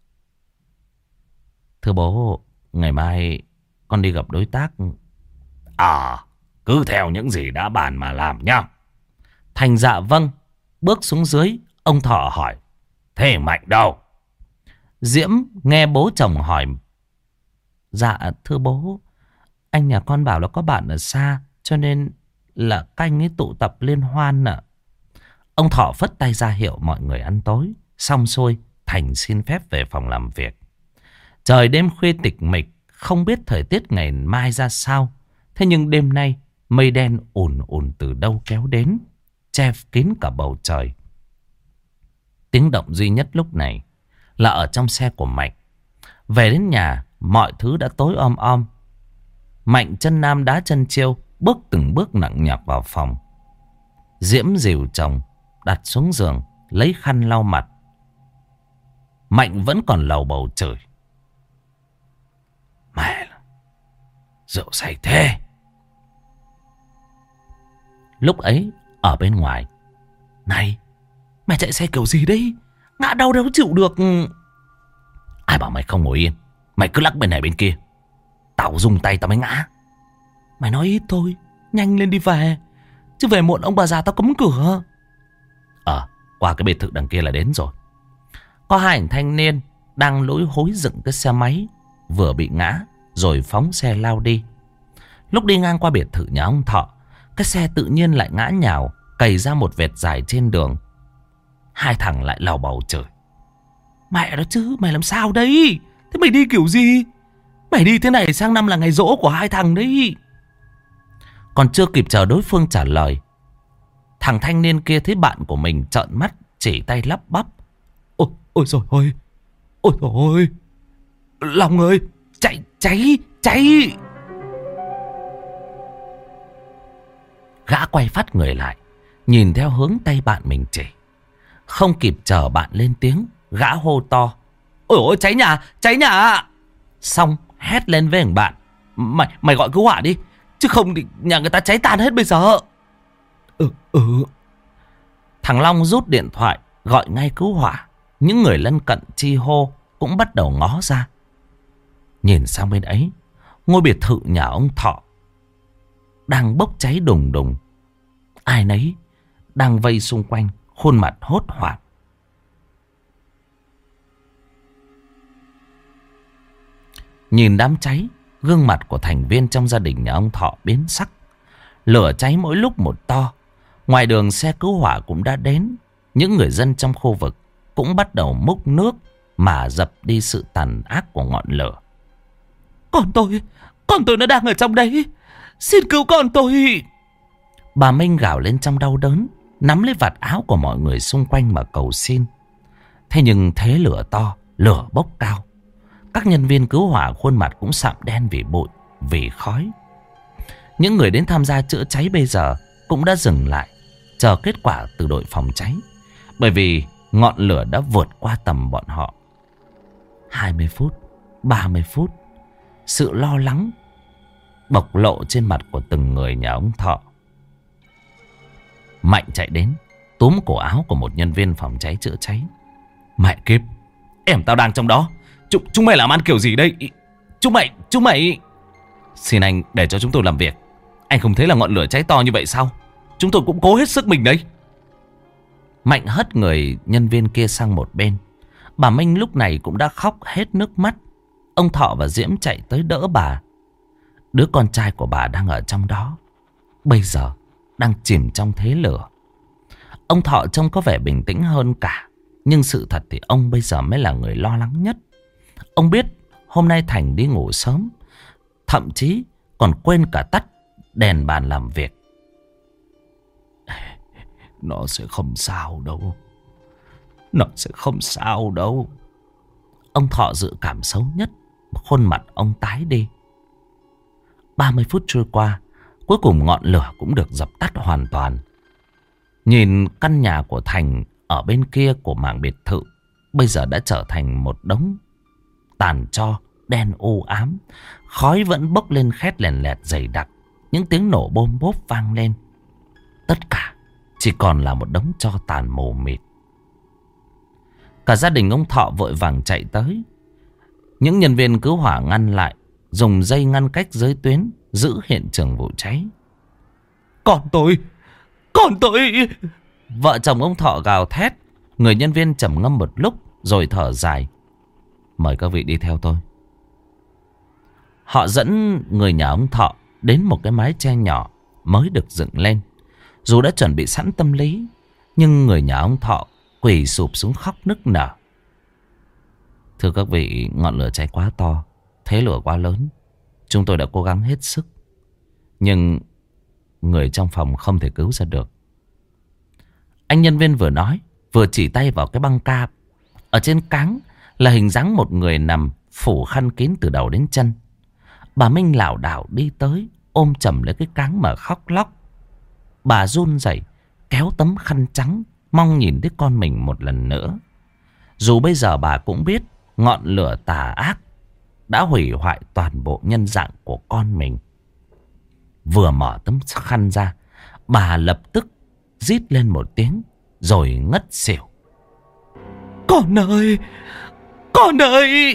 Thưa bố, ngày mai con đi gặp đối tác. À, cứ theo những gì đã bàn mà làm nhá. Thành dạ vâng. Bước xuống dưới, ông Thọ hỏi. Thế Mạnh đâu? Diễm nghe bố chồng hỏi. Dạ thưa bố, anh nhà con bảo là có bạn ở xa, cho nên là các anh ấy tụ tập liên hoan ạ. Ông Thọ phất tay ra hiệu mọi người ăn tối. Xong xuôi, Thành xin phép về phòng làm việc. Trời đêm khuya tịch mịch, không biết thời tiết ngày mai ra sao. Thế nhưng đêm nay, mây đen ùn ùn từ đâu kéo đến, che kín cả bầu trời. Tiếng động duy nhất lúc này là ở trong xe của Mạnh. Về đến nhà, mọi thứ đã tối om om. Mạnh chân nam đá chân chiêu, bước từng bước nặng nhọc vào phòng. Diễm dìu chồng đặt xuống giường, lấy khăn lau mặt. Mạnh vẫn còn lầu bầu chửi. Mẹ, rượu say thế. Lúc ấy ở bên ngoài. Này, mày chạy xe kiểu gì đấy? Ngã đau đâu chịu được. Ai bảo mày không ngồi yên? Mày cứ lắc bên này bên kia. Tao dùng tay tao mới ngã. Mày nói ít thôi, nhanh lên đi về. Chứ về muộn ông bà già tao cấm cửa. Ờ, qua cái biệt thự đằng kia là đến rồi. Có hai anh thanh niên đang lối hối dựng cái xe máy vừa bị ngã, rồi phóng xe lao đi. Lúc đi ngang qua biệt thự nhà ông Thọ, cái xe tự nhiên lại ngã nhào, cày ra một vệt dài trên đường. Hai thằng lại lầu bầu chửi. Mẹ đó chứ, mày làm sao đấy? Thế mày đi kiểu gì? Mày đi thế này sang năm là ngày giỗ của hai thằng đấy. Còn chưa kịp chờ đối phương trả lời, Thằng thanh niên kia thấy bạn của mình trợn mắt, chỉ tay lắp bắp. Ôi, ôi trời ơi, ôi trời ơi, Long ơi, cháy, cháy, cháy. Gã quay phát người lại, nhìn theo hướng tay bạn mình chỉ. Không kịp chờ bạn lên tiếng, gã hô to. Ôi ôi, cháy nhà, cháy nhà. Xong hét lên với thằng bạn. Mày, mày gọi cứu hỏa đi, chứ không thì nhà người ta cháy tan hết bây giờ. Ừ, ừ. Thằng Long rút điện thoại, gọi ngay cứu hỏa. Những người lân cận chi hô cũng bắt đầu ngó ra. Nhìn sang bên ấy, ngôi biệt thự nhà ông Thọ đang bốc cháy đùng đùng. Ai nấy đang vây xung quanh, khuôn mặt hốt hoảng. Nhìn đám cháy, gương mặt của thành viên trong gia đình nhà ông Thọ biến sắc. Lửa cháy mỗi lúc một to. Ngoài đường xe cứu hỏa cũng đã đến. Những người dân trong khu vực cũng bắt đầu múc nước mà dập đi sự tàn ác của ngọn lửa. Con tôi, con tôi nó đang ở trong đấy, xin cứu con tôi. Bà Minh gào lên trong đau đớn, nắm lấy vạt áo của mọi người xung quanh mà cầu xin. Thế nhưng thế lửa to, lửa bốc cao. Các nhân viên cứu hỏa khuôn mặt cũng sạm đen vì bụi, vì khói. Những người đến tham gia chữa cháy bây giờ cũng đã dừng lại, chờ kết quả từ đội phòng cháy. Bởi vì ngọn lửa đã vượt qua tầm bọn họ. hai mươi phút, ba mươi phút, sự lo lắng bộc lộ trên mặt của từng người nhà ông Thọ. Mạnh chạy đến, túm cổ áo của một nhân viên phòng cháy chữa cháy. Mẹ kiếp, em tao đang trong đó. Chúng, chúng mày làm ăn kiểu gì đây? Chúng mày, chúng mày... Xin anh để cho chúng tôi làm việc. Anh không thấy là ngọn lửa cháy to như vậy sao? Chúng tôi cũng cố hết sức mình đấy. Mạnh hất người nhân viên kia sang một bên. Bà Minh lúc này cũng đã khóc hết nước mắt. Ông Thọ và Diễm chạy tới đỡ bà. Đứa con trai của bà đang ở trong đó, bây giờ đang chìm trong thế lửa. Ông Thọ trông có vẻ bình tĩnh hơn cả. Nhưng sự thật thì ông bây giờ mới là người lo lắng nhất. Ông biết hôm nay Thành đi ngủ sớm, thậm chí còn quên cả tắt đèn bàn làm việc. Nó sẽ không sao đâu. Nó sẽ không sao đâu. Ông Thọ dự cảm xấu nhất. Khuôn mặt ông tái đi. ba mươi phút trôi qua, cuối cùng ngọn lửa cũng được dập tắt hoàn toàn. Nhìn căn nhà của Thành ở bên kia của mảng biệt thự bây giờ đã trở thành một đống tàn tro đen u ám. Khói vẫn bốc lên khét lèn lẹt dày đặc. Những tiếng nổ bôm bốp vang lên. Tất cả chỉ còn là một đống tro tàn mù mịt. Cả gia đình ông Thọ vội vàng chạy tới. Những nhân viên cứu hỏa ngăn lại, dùng dây ngăn cách giới tuyến, giữ hiện trường vụ cháy. Con tôi, con tôi. Vợ chồng ông Thọ gào thét. Người nhân viên trầm ngâm một lúc rồi thở dài. Mời các vị đi theo tôi. Họ dẫn người nhà ông Thọ đến một cái mái che nhỏ mới được dựng lên. Dù đã chuẩn bị sẵn tâm lý, nhưng người nhà ông Thọ quỳ sụp xuống khóc nức nở. Thưa các vị, ngọn lửa cháy quá to, thế lửa quá lớn. Chúng tôi đã cố gắng hết sức, nhưng người trong phòng không thể cứu ra được. Anh nhân viên vừa nói, vừa chỉ tay vào cái băng ca. Ở trên cáng là hình dáng một người nằm phủ khăn kín từ đầu đến chân. Bà Minh lảo đảo đi tới, ôm chầm lấy cái cáng mà khóc lóc. Bà run rẩy kéo tấm khăn trắng, mong nhìn đứa con mình một lần nữa. Dù bây giờ bà cũng biết ngọn lửa tà ác đã hủy hoại toàn bộ nhân dạng của con mình. Vừa mở tấm khăn ra, bà lập tức rít lên một tiếng rồi ngất xỉu. Con ơi! Con ơi!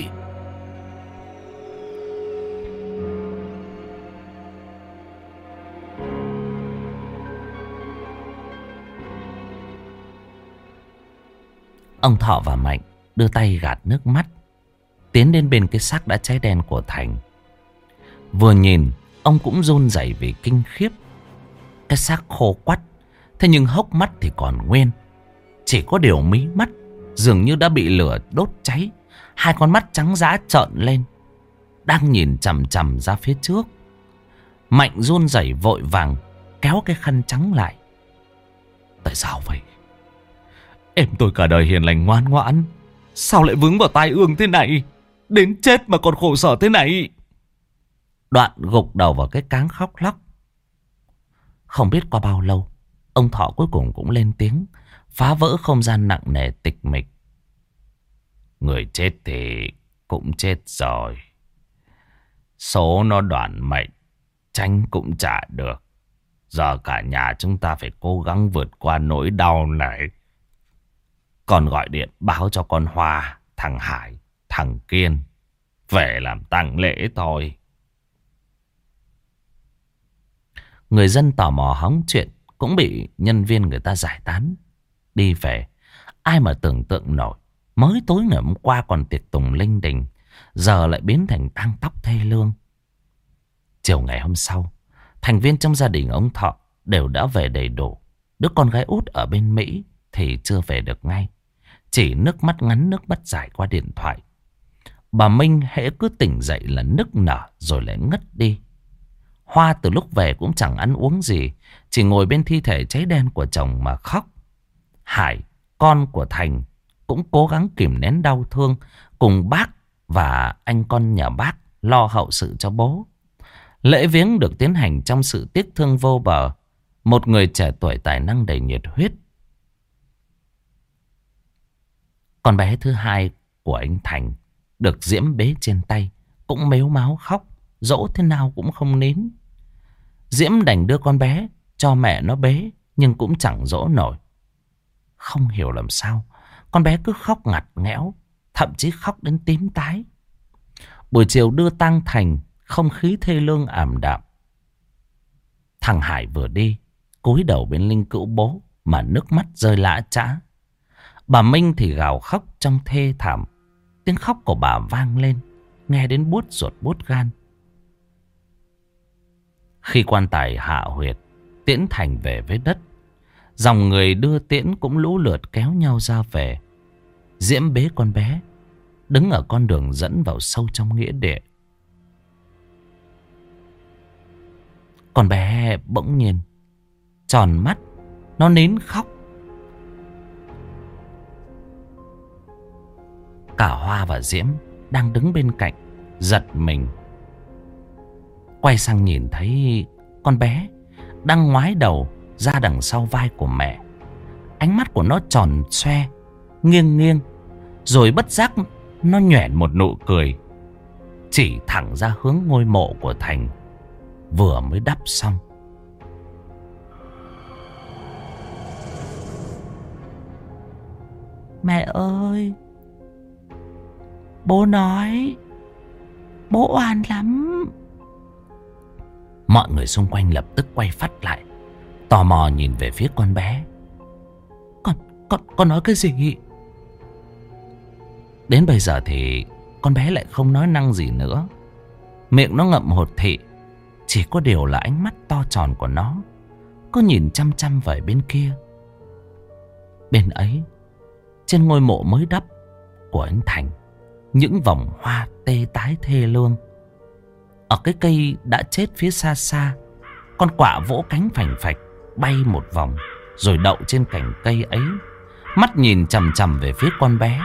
Ông Thọ và Mạnh đưa tay gạt nước mắt, tiến đến bên cái xác đã cháy đen của Thành. Vừa nhìn, ông cũng run rẩy vì kinh khiếp. Cái xác khô quắt, thế nhưng hốc mắt thì còn nguyên. Chỉ có điều mí mắt dường như đã bị lửa đốt cháy. Hai con mắt trắng dã trợn lên, đang nhìn chằm chằm ra phía trước. Mạnh run rẩy vội vàng kéo cái khăn trắng lại. Tại sao vậy? Em tôi cả đời hiền lành ngoan ngoãn, sao lại vướng vào tai ương thế này? Đến chết mà còn khổ sở thế này. Đoạn gục đầu vào cái cáng khóc lóc. Không biết qua bao lâu, ông Thọ cuối cùng cũng lên tiếng, phá vỡ không gian nặng nề tịch mịch. Người chết thì cũng chết rồi. Số nó đoạn mệnh, tranh cũng trả được. Giờ cả nhà chúng ta phải cố gắng vượt qua nỗi đau này. Còn gọi điện báo cho con Hoa, thằng Hải, thằng Kiên về làm tang lễ thôi. Người dân tò mò hóng chuyện cũng bị nhân viên người ta giải tán đi về. Ai mà tưởng tượng nổi, mới tối ngày hôm qua còn tiệc tùng linh đình, giờ lại biến thành tang tóc thê lương. Chiều ngày hôm sau, thành viên trong gia đình ông Thọ đều đã về đầy đủ. Đứa con gái út ở bên Mỹ thì chưa về được ngay, chỉ nước mắt ngắn nước mắt dài qua điện thoại. Bà Minh hễ cứ tỉnh dậy là nức nở rồi lại ngất đi. Hoa từ lúc về cũng chẳng ăn uống gì, chỉ ngồi bên thi thể cháy đen của chồng mà khóc. Hải, con của Thành, cũng cố gắng kìm nén đau thương, cùng bác và anh con nhà bác lo hậu sự cho bố. Lễ viếng được tiến hành trong sự tiếc thương vô bờ. Một người trẻ tuổi tài năng đầy nhiệt huyết. Con bé thứ hai của anh Thành được Diễm bế trên tay, cũng mếu máo khóc, dỗ thế nào cũng không nín. Diễm đành đưa con bé cho mẹ nó bế, nhưng cũng chẳng dỗ nổi. Không hiểu làm sao, con bé cứ khóc ngặt nghẽo, thậm chí khóc đến tím tái. Buổi chiều đưa tang Thành, không khí thê lương ảm đạm. Thằng Hải vừa đi, cúi đầu bên linh cữu bố mà nước mắt rơi lã chã. Bà Minh thì gào khóc trong thê thảm. Tiếng khóc của bà vang lên, nghe đến buốt ruột buốt gan. Khi quan tài hạ huyệt, tiễn Thành về với đất, dòng người đưa tiễn cũng lũ lượt kéo nhau ra về. Diễm bế con bé, đứng ở con đường dẫn vào sâu trong nghĩa địa. Con bé bỗng nhiên tròn mắt, nó nín khóc. Cả Hoa và Diễm đang đứng bên cạnh giật mình, quay sang nhìn thấy con bé đang ngoái đầu ra đằng sau vai của mẹ. Ánh mắt của nó tròn xoe, nghiêng nghiêng, rồi bất giác nó nhoẻn một nụ cười, chỉ thẳng ra hướng ngôi mộ của Thành vừa mới đắp xong. Mẹ ơi, bố nói bố oan lắm. Mọi người xung quanh lập tức quay phắt lại, tò mò nhìn về phía con bé. Con, con, con nói cái gì? Đến bây giờ thì con bé lại không nói năng gì nữa. Miệng nó ngậm hột thị, chỉ có điều là ánh mắt to tròn của nó cứ nhìn chăm chăm về bên kia. Bên ấy, trên ngôi mộ mới đắp của anh Thành, những vòng hoa tê tái thê lương. Ở cái cây đã chết phía xa xa, con quạ vỗ cánh phành phạch bay một vòng, rồi đậu trên cành cây ấy, mắt nhìn chằm chằm về phía con bé.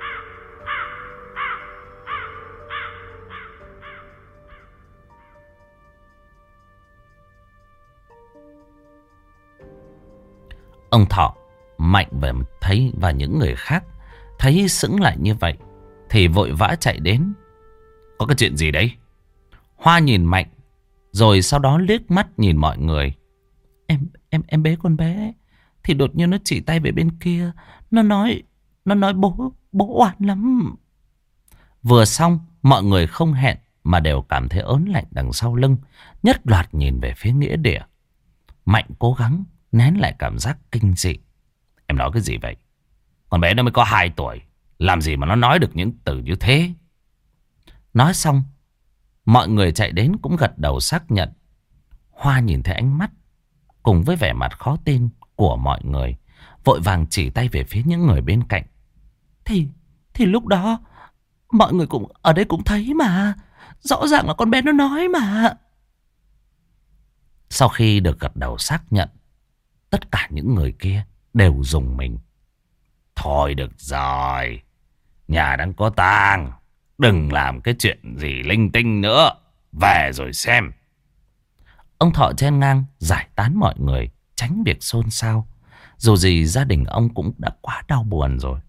Ông Thọ, Mạnh và thấy và những người khác thấy sững lại như vậy thì vội vã chạy đến. Có cái chuyện gì đấy? Hoa nhìn Mạnh, rồi sau đó liếc mắt nhìn mọi người. Em em em bế con bé thì đột nhiên nó chỉ tay về bên kia, nó nói nó nói bố bố oan lắm. Vừa xong, mọi người không hẹn mà đều cảm thấy ớn lạnh đằng sau lưng, nhất loạt nhìn về phía nghĩa địa. Mạnh cố gắng nén lại cảm giác kinh dị. Em nói cái gì vậy? Con bé nó mới có hai tuổi, làm gì mà nó nói được những từ như thế? Nói xong, mọi người chạy đến cũng gật đầu xác nhận. Hoa nhìn thấy ánh mắt cùng với vẻ mặt khó tin của mọi người, vội vàng chỉ tay về phía những người bên cạnh. Thì thì lúc đó mọi người cũng ở đây cũng thấy mà, rõ ràng là con bé nó nói mà. Sau khi được gật đầu xác nhận, tất cả những người kia đều rùng mình. Thôi được rồi, nhà đang có tang, đừng làm cái chuyện gì linh tinh nữa, về rồi xem. Ông Thọ chen ngang giải tán mọi người, tránh việc xôn xao. Dù gì gia đình ông cũng đã quá đau buồn rồi.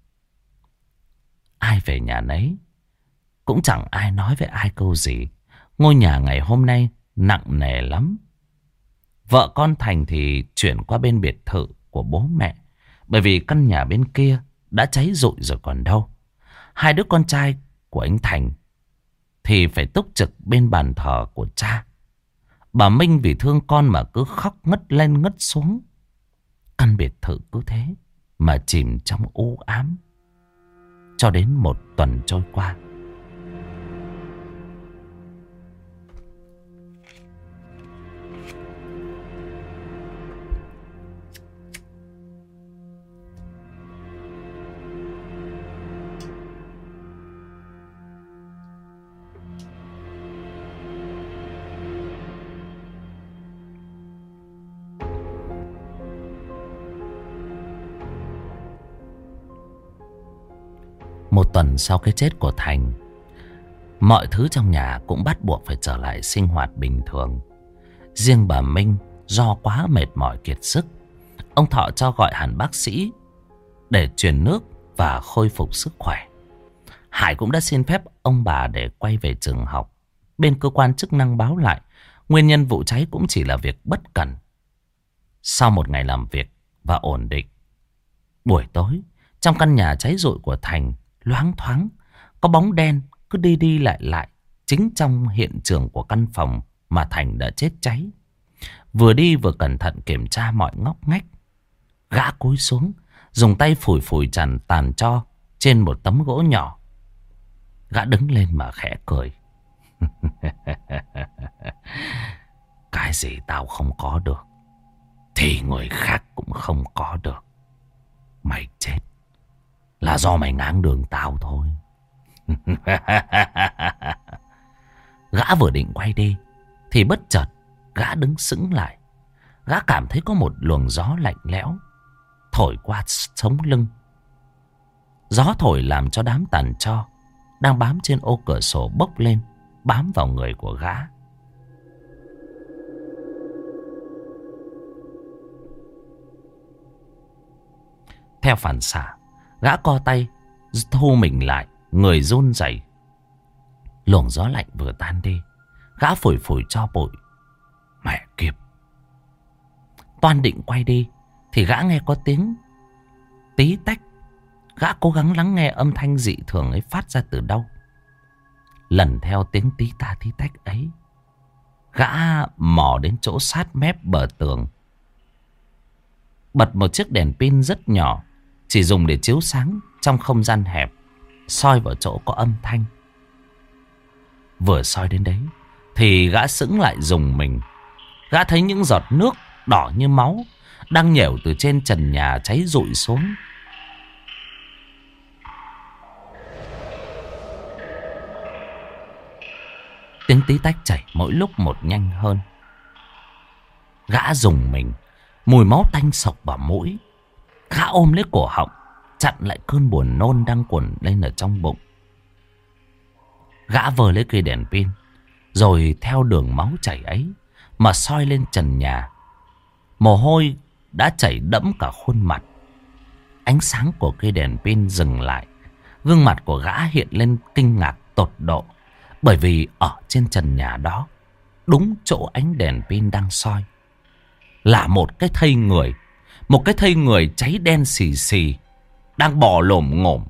Ai về nhà nấy, cũng chẳng ai nói với ai câu gì. Ngôi nhà ngày hôm nay nặng nề lắm. Vợ con Thành thì chuyển qua bên biệt thự của bố mẹ, bởi vì căn nhà bên kia đã cháy rụi rồi còn đâu. Hai đứa con trai của anh Thành thì phải túc trực bên bàn thờ của cha. Bà Minh vì thương con mà cứ khóc ngất lên ngất xuống. Căn biệt thự cứ thế mà chìm trong u ám cho đến một tuần trôi qua. Một tuần sau cái chết của Thành, mọi thứ trong nhà cũng bắt buộc phải trở lại sinh hoạt bình thường. Riêng bà Minh do quá mệt mỏi kiệt sức, ông Thọ cho gọi hẳn bác sĩ để truyền nước và khôi phục sức khỏe. Hải cũng đã xin phép ông bà để quay về trường học. Bên cơ quan chức năng báo lại, nguyên nhân vụ cháy cũng chỉ là việc bất cẩn. Sau một ngày làm việc và ổn định, buổi tối trong căn nhà cháy rụi của Thành, loáng thoáng có bóng đen cứ đi đi lại lại chính trong hiện trường của căn phòng mà Thành đã chết cháy. Vừa đi vừa cẩn thận kiểm tra mọi ngóc ngách. Gã cúi xuống, dùng tay phủi phủi tràn tàn tro trên một tấm gỗ nhỏ. Gã đứng lên mà khẽ cười. Cái gì tao không có được thì người khác cũng không có được. Mày chết là do mày ngáng đường tao thôi. Gã vừa định quay đi thì bất chợt gã đứng sững lại. Gã cảm thấy có một luồng gió lạnh lẽo thổi qua sống lưng. Gió thổi làm cho đám tàn tro đang bám trên ô cửa sổ bốc lên, bám vào người của gã. Theo phản xạ, gã co tay thu mình lại, người run rẩy. Luồng gió lạnh vừa tan đi, gã phủi phủi tro bụi. Mẹ kiếp! Toan định quay đi thì gã nghe có tiếng tí tách. Gã cố gắng lắng nghe âm thanh dị thường ấy phát ra từ đâu. Lần theo tiếng tí ta tí tách ấy, gã mò đến chỗ sát mép bờ tường, bật một chiếc đèn pin rất nhỏ, chỉ dùng để chiếu sáng trong không gian hẹp, soi vào chỗ có âm thanh. Vừa soi đến đấy thì gã sững lại rùng mình. Gã thấy những giọt nước đỏ như máu đang nhểu từ trên trần nhà cháy rụi xuống. Tiếng tí tách chảy mỗi lúc một nhanh hơn. Gã rùng mình, mùi máu tanh sộc vào mũi. Gã ôm lấy cổ họng, chặn lại cơn buồn nôn đang cuồn lên ở trong bụng. Gã vờ lấy cây đèn pin, rồi theo đường máu chảy ấy mà soi lên trần nhà. Mồ hôi đã chảy đẫm cả khuôn mặt. Ánh sáng của cây đèn pin dừng lại. Gương mặt của gã hiện lên kinh ngạc tột độ, bởi vì ở trên trần nhà đó, đúng chỗ ánh đèn pin đang soi, là một cái thây người. Một cái thây người cháy đen xì xì, đang bò lồm ngổm.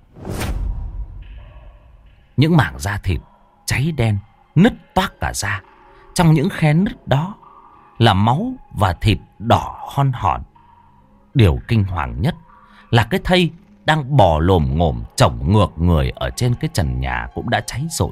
Những mảng da thịt cháy đen, nứt toác cả da. Trong những khe nứt đó là máu và thịt đỏ hon hòn. Điều kinh hoàng nhất là cái thây đang bò lồm ngổm chổng ngược người ở trên cái trần nhà cũng đã cháy rụi.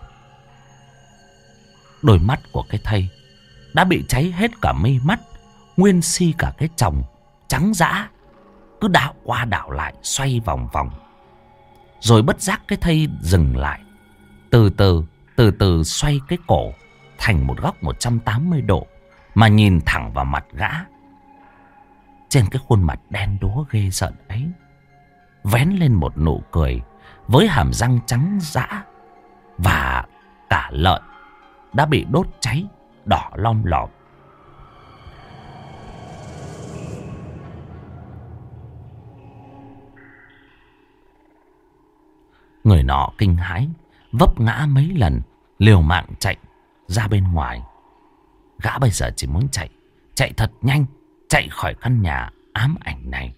Đôi mắt của cái thây đã bị cháy hết cả mi mắt, nguyên si cả cái tròng trắng dã, cứ đảo qua đảo lại, xoay vòng vòng. Rồi bất giác cái thây dừng lại, từ từ từ từ xoay cái cổ thành một góc một trăm tám mươi độ mà nhìn thẳng vào mặt gã. trên cái khuôn mặt đen đúa ghê rợn ấy vén lên một nụ cười với hàm răng trắng dã, và cả lợn đã bị đốt cháy đỏ lom lòm. Người nọ kinh hãi, vấp ngã mấy lần, liều mạng chạy ra bên ngoài. Gã bây giờ chỉ muốn chạy, chạy thật nhanh, chạy khỏi căn nhà ám ảnh này.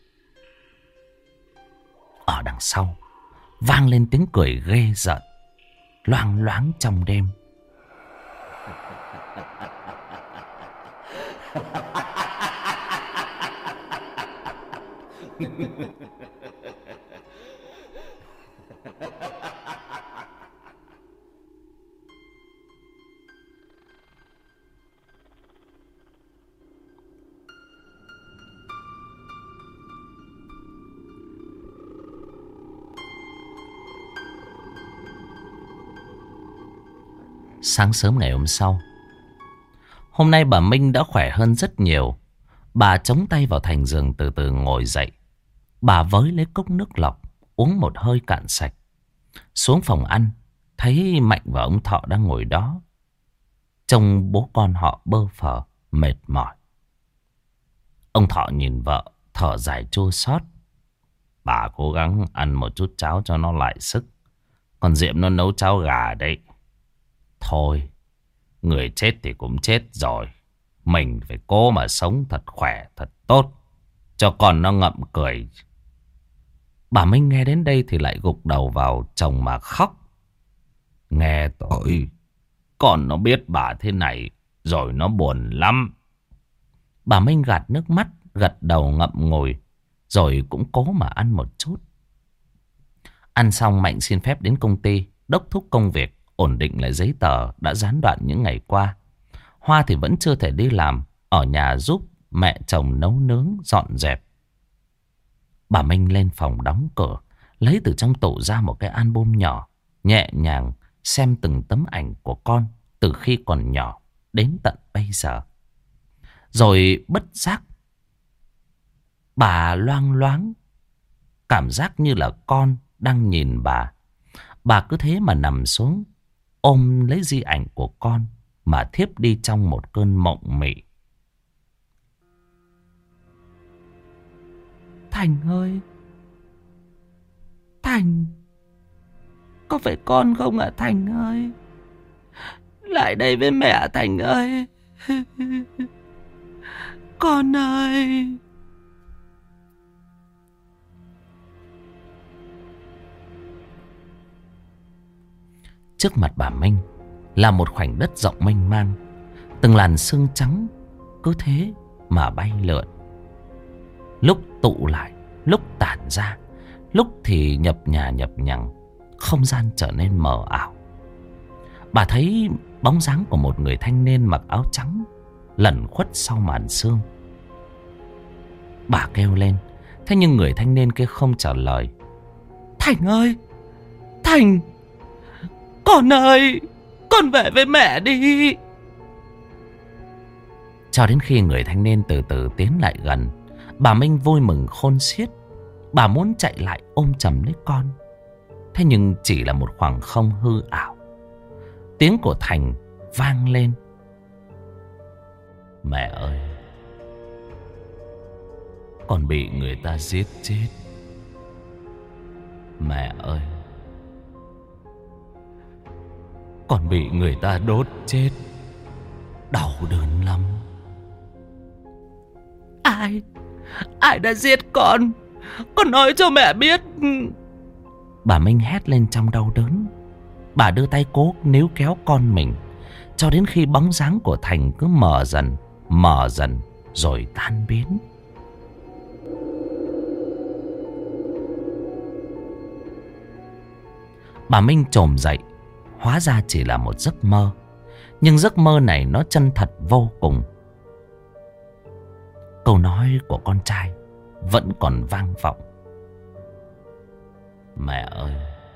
Ở đằng sau vang lên tiếng cười ghê rợn, loang loáng trong đêm. Sáng sớm ngày hôm sau, hôm nay bà Minh đã khỏe hơn rất nhiều. Bà chống tay vào thành giường từ từ ngồi dậy. Bà với lấy cốc nước lọc, uống một hơi cạn sạch. Xuống phòng ăn, thấy Mạnh và ông Thọ đang ngồi đó. Trông bố con họ bơ phờ, mệt mỏi. Ông Thọ nhìn vợ, thở dài chua xót. Bà cố gắng ăn một chút cháo cho nó lại sức. Còn Diệm nó nấu cháo gà đấy. Thôi, người chết thì cũng chết rồi. Mình phải cố mà sống thật khỏe, thật tốt, cho con nó ngậm cười. Bà Minh nghe đến đây thì lại gục đầu vào chồng mà khóc. Nghe tôi, con nó biết bà thế này rồi nó buồn lắm. Bà Minh gạt nước mắt, gật đầu ngậm ngùi, rồi cũng cố mà ăn một chút. Ăn xong, Mạnh xin phép đến công ty đốc thúc công việc, ổn định lại giấy tờ đã gián đoạn những ngày qua. Hoa thì vẫn chưa thể đi làm, ở nhà giúp mẹ chồng nấu nướng, dọn dẹp. Bà Minh lên phòng đóng cửa, lấy từ trong tủ ra một cái album nhỏ, nhẹ nhàng xem từng tấm ảnh của con từ khi còn nhỏ đến tận bây giờ. Rồi bất giác, bà loang loáng cảm giác như là con đang nhìn bà. Bà cứ thế mà nằm xuống, ôm lấy di ảnh của con mà thiếp đi trong một cơn mộng mị. Thành ơi! Thành! Có phải con không ạ Thành ơi? Lại đây với mẹ Thành ơi! Con ơi! Trước mặt bà Minh là một khoảnh đất rộng mênh mang. Từng làn sương trắng cứ thế mà bay lượn, lúc tụ lại, lúc tản ra, lúc thì nhập nhà nhập nhằng. Không gian trở nên mờ ảo. Bà thấy bóng dáng của một người thanh niên mặc áo trắng lẩn khuất sau màn sương. Bà kêu lên, thế nhưng người thanh niên kia không trả lời. Thành ơi! Thành! Con ơi! Con về với mẹ đi! Cho đến khi người thanh niên từ từ tiến lại gần, bà Minh vui mừng khôn xiết. Bà muốn chạy lại ôm chầm lấy con. Thế nhưng chỉ là một khoảng không hư ảo. Tiếng của Thành vang lên. Mẹ ơi! Con bị người ta giết chết. Mẹ ơi! Con bị người ta đốt chết. Đau đớn lắm. Ai? Ai đã giết con? Con nói cho mẹ biết. Bà Minh hét lên trong đau đớn. Bà đưa tay cố níu kéo con mình, cho đến khi bóng dáng của Thành cứ mờ dần, mờ dần rồi tan biến. Bà Minh chồm dậy. Hóa ra chỉ là một giấc mơ. Nhưng giấc mơ này nó chân thật vô cùng. Câu nói của con trai vẫn còn vang vọng. Mẹ ơi!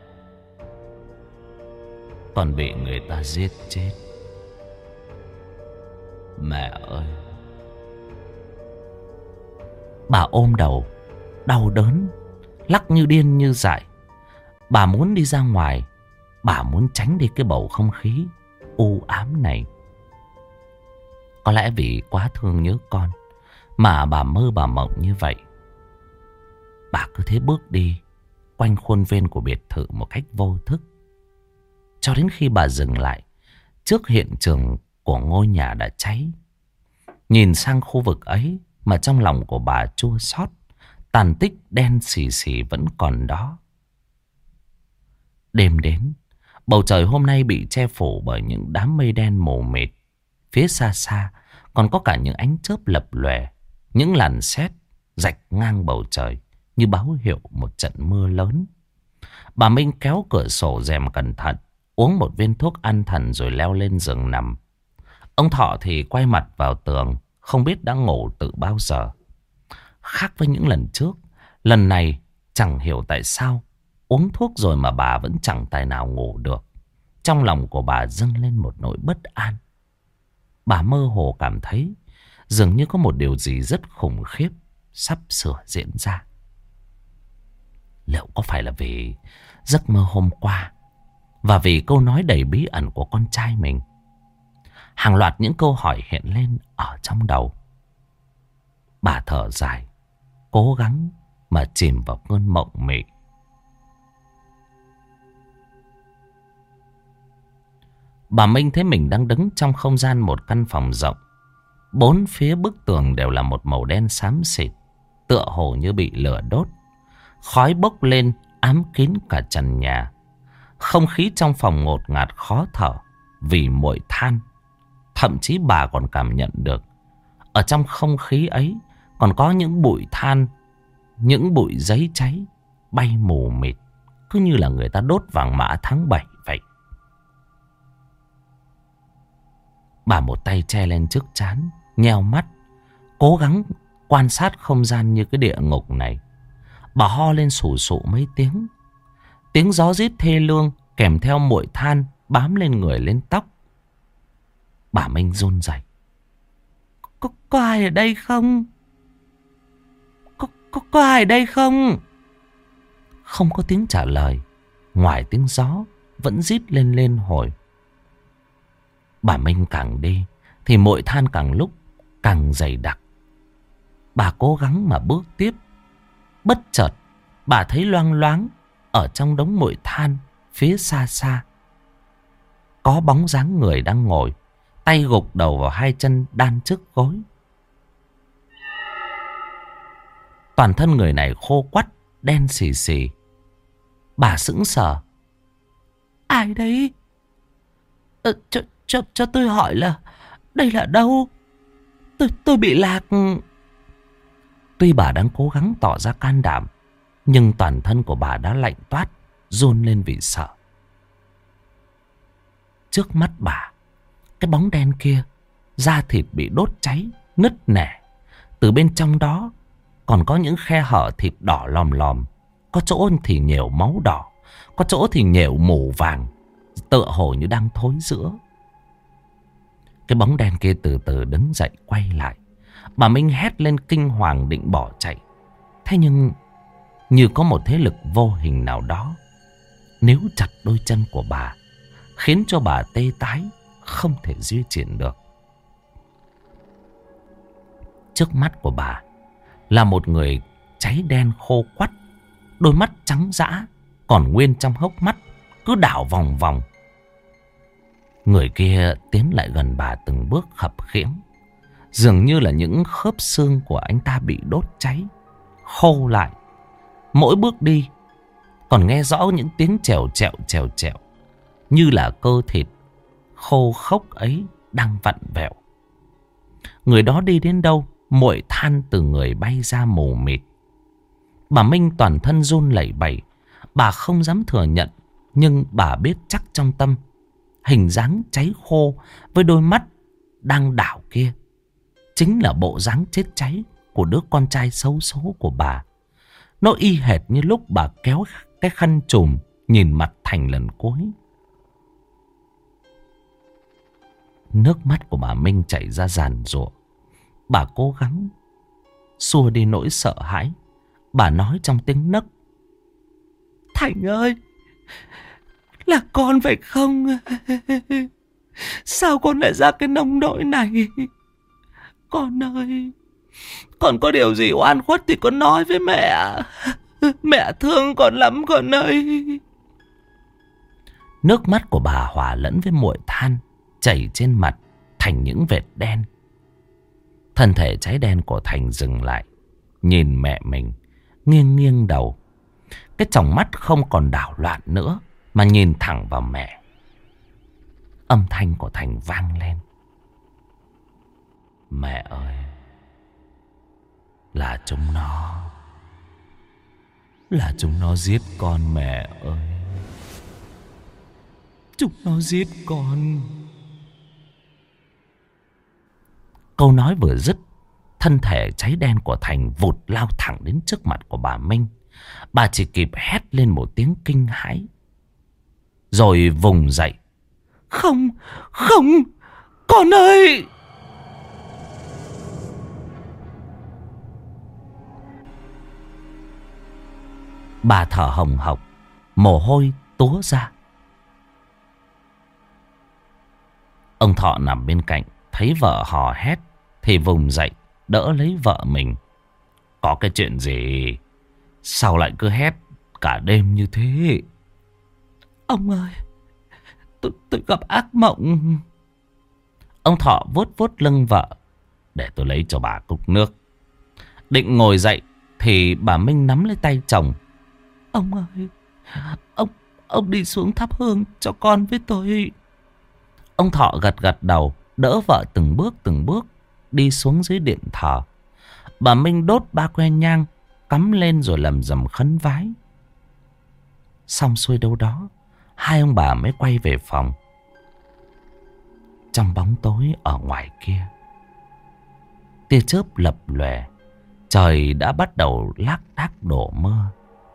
Con bị người ta giết chết. Mẹ ơi! Bà ôm đầu, đau đớn, lắc như điên như dại. Bà muốn đi ra ngoài, bà muốn tránh đi cái bầu không khí u ám này. Có lẽ vì quá thương nhớ con mà bà mơ bà mộng như vậy. Bà cứ thế bước đi quanh khuôn viên của biệt thự một cách vô thức, cho đến khi bà dừng lại trước hiện trường của ngôi nhà đã cháy. Nhìn sang khu vực ấy mà trong lòng của bà chua xót. Tàn tích đen xì xì vẫn còn đó. Đêm đến, bầu trời hôm nay bị che phủ bởi những đám mây đen mù mịt. Phía xa xa còn có cả những ánh chớp lập lòe, những làn sét rạch ngang bầu trời như báo hiệu một trận mưa lớn. Bà Minh kéo cửa sổ rèm cẩn thận, uống một viên thuốc an thần rồi leo lên giường nằm. Ông Thọ thì quay mặt vào tường, không biết đã ngủ từ bao giờ. Khác với những lần trước, lần này chẳng hiểu tại sao uống thuốc rồi mà bà vẫn chẳng tài nào ngủ được. Trong lòng của bà dâng lên một nỗi bất an. Bà mơ hồ cảm thấy dường như có một điều gì rất khủng khiếp sắp sửa diễn ra. Liệu có phải là vì giấc mơ hôm qua và vì câu nói đầy bí ẩn của con trai mình? Hàng loạt những câu hỏi hiện lên ở trong đầu. Bà thở dài, cố gắng mà chìm vào cơn mộng mị. Bà Minh thấy mình đang đứng trong không gian một căn phòng rộng. Bốn phía bức tường đều là một màu đen xám xịt, tựa hồ như bị lửa đốt. Khói bốc lên ám kín cả trần nhà. Không khí trong phòng ngột ngạt khó thở vì muội than. Thậm chí bà còn cảm nhận được ở trong không khí ấy còn có những bụi than, những bụi giấy cháy bay mù mịt, cứ như là người ta đốt vàng mã tháng bảy vậy. Bà một tay che lên trước trán, nheo mắt, cố gắng quan sát không gian như cái địa ngục này. Bà ho lên sù sụ mấy tiếng. Tiếng gió rít thê lương kèm theo muội than bám lên người lên tóc. Bà Minh run rẩy. Có, có ai ở đây không? Có, có, có ai ở đây không? Không có tiếng trả lời, ngoài tiếng gió vẫn rít lên lên hồi. Bà Minh càng đi thì muội than càng lúc càng dày đặc. Bà cố gắng mà bước tiếp. Bất chợt bà thấy loang loáng ở trong đống muội than phía xa xa có bóng dáng người đang ngồi, tay gục đầu vào hai chân đan trước gối. Toàn thân người này khô quắt, đen xì xì. Bà sững sờ. Ai đấy? Ờ, cho, cho, cho tôi hỏi là đây là đâu? Tôi, tôi bị lạc. Tuy bà đang cố gắng tỏ ra can đảm, nhưng toàn thân của bà đã lạnh toát, run lên vì sợ. Trước mắt bà, cái bóng đen kia, da thịt bị đốt cháy, nứt nẻ. Từ bên trong đó còn có những khe hở thịt đỏ lòm lòm. Có chỗ thì nhểu máu đỏ, có chỗ thì nhểu mù vàng, tựa hồ như đang thối rữa. Cái bóng đen kia từ từ đứng dậy quay lại. Bà Minh hét lên kinh hoàng định bỏ chạy. Thế nhưng như có một thế lực vô hình nào đó níu chặt đôi chân của bà, khiến cho bà tê tái, không thể di chuyển được. Trước mắt của bà là một người cháy đen khô quắt, đôi mắt trắng dã còn nguyên trong hốc mắt, cứ đảo vòng vòng. Người kia tiến lại gần bà từng bước khập khiễng, dường như là những khớp xương của anh ta bị đốt cháy, khô lại. Mỗi bước đi còn nghe rõ những tiếng trèo trẹo trèo trẹo, như là cơ thịt khô khốc ấy đang vặn vẹo. Người đó đi đến đâu, muội than từ người bay ra mù mịt. Bà Minh toàn thân run lẩy bẩy. Bà không dám thừa nhận, nhưng bà biết chắc trong tâm, hình dáng cháy khô với đôi mắt đang đảo kia chính là bộ dáng chết cháy của đứa con trai xấu số của bà. Nó y hệt như lúc bà kéo cái khăn trùm nhìn mặt Thành lần cuối. Nước mắt của bà Minh chảy ra ràn rụa. Bà cố gắng xua đi nỗi sợ hãi. Bà nói trong tiếng nấc: Thành ơi, là con phải không? Sao con lại ra cái nông nỗi này? Con ơi, con có điều gì oan khuất thì con nói với mẹ. Mẹ thương con lắm con ơi. Nước mắt của bà hòa lẫn với muội than chảy trên mặt thành những vệt đen. Thân thể cháy đen của Thành dừng lại, nhìn mẹ mình, nghiêng nghiêng đầu. Cái tròng mắt không còn đảo loạn nữa, mà nhìn thẳng vào mẹ. Âm thanh của Thành vang lên: Mẹ ơi, là chúng nó. Là chúng nó giết con mẹ ơi. Chúng nó giết con. Câu nói vừa dứt, thân thể cháy đen của Thành vụt lao thẳng đến trước mặt của bà Minh. Bà chỉ kịp hét lên một tiếng kinh hãi, rồi vùng dậy. Không, không, con ơi! Bà thở hồng hộc, mồ hôi túa ra. Ông Thọ nằm bên cạnh, thấy vợ hò hét thì vùng dậy đỡ lấy vợ mình. Có cái chuyện gì? Sao lại cứ hét cả đêm như thế? Ông ơi, tôi, tôi gặp ác mộng. Ông Thọ vuốt vuốt lưng vợ. Để tôi lấy cho bà cốc nước. Định ngồi dậy thì bà Minh nắm lấy tay chồng. Ông ơi, Ông Ông đi xuống thắp hương cho con với tôi. Ông Thọ gật gật đầu, đỡ vợ từng bước từng bước đi xuống dưới điện thờ. Bà Minh đốt ba que nhang cắm lên rồi lầm rầm khấn vái. Xong xuôi đâu đó, hai ông bà mới quay về phòng. Trong bóng tối ở ngoài kia, tia chớp lập lòe, trời đã bắt đầu lác đác đổ mưa.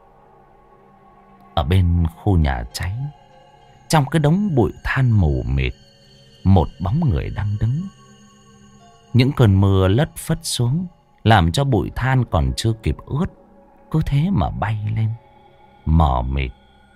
Ở bên khu nhà cháy, trong cái đống bụi than mù mịt, một bóng người đang đứng. Những cơn mưa lất phất xuống, làm cho bụi than còn chưa kịp ướt, cứ thế mà bay lên, mờ mịt.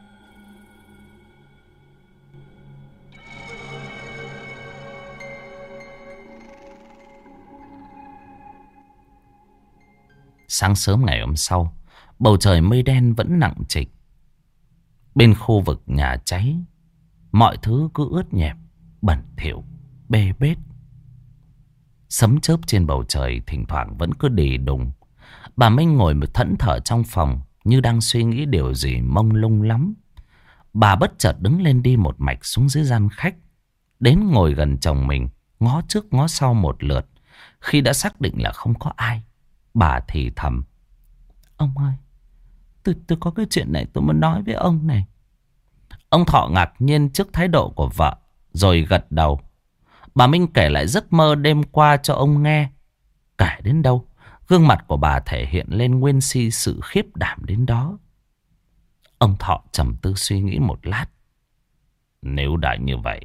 Sáng sớm ngày hôm sau, bầu trời mây đen vẫn nặng trịch. Bên khu vực nhà cháy, mọi thứ cứ ướt nhẹp, bẩn thỉu, bê bết. Sấm chớp trên bầu trời thỉnh thoảng vẫn cứ đì đùng. Bà Minh ngồi một thẫn thờ trong phòng, như đang suy nghĩ điều gì mông lung lắm. Bà bất chợt đứng lên đi một mạch xuống dưới gian khách, đến ngồi gần chồng mình, ngó trước ngó sau một lượt. Khi đã xác định là không có ai, bà thì thầm: Ông ơi, tôi, tôi có cái chuyện này tôi muốn nói với ông này. Ông Thọ ngạc nhiên trước thái độ của vợ, rồi gật đầu. Bà Minh kể lại giấc mơ đêm qua cho ông nghe. Kể đến đâu, gương mặt của bà thể hiện lên nguyên si sự khiếp đảm đến đó. Ông Thọ trầm tư suy nghĩ một lát. Nếu đã như vậy,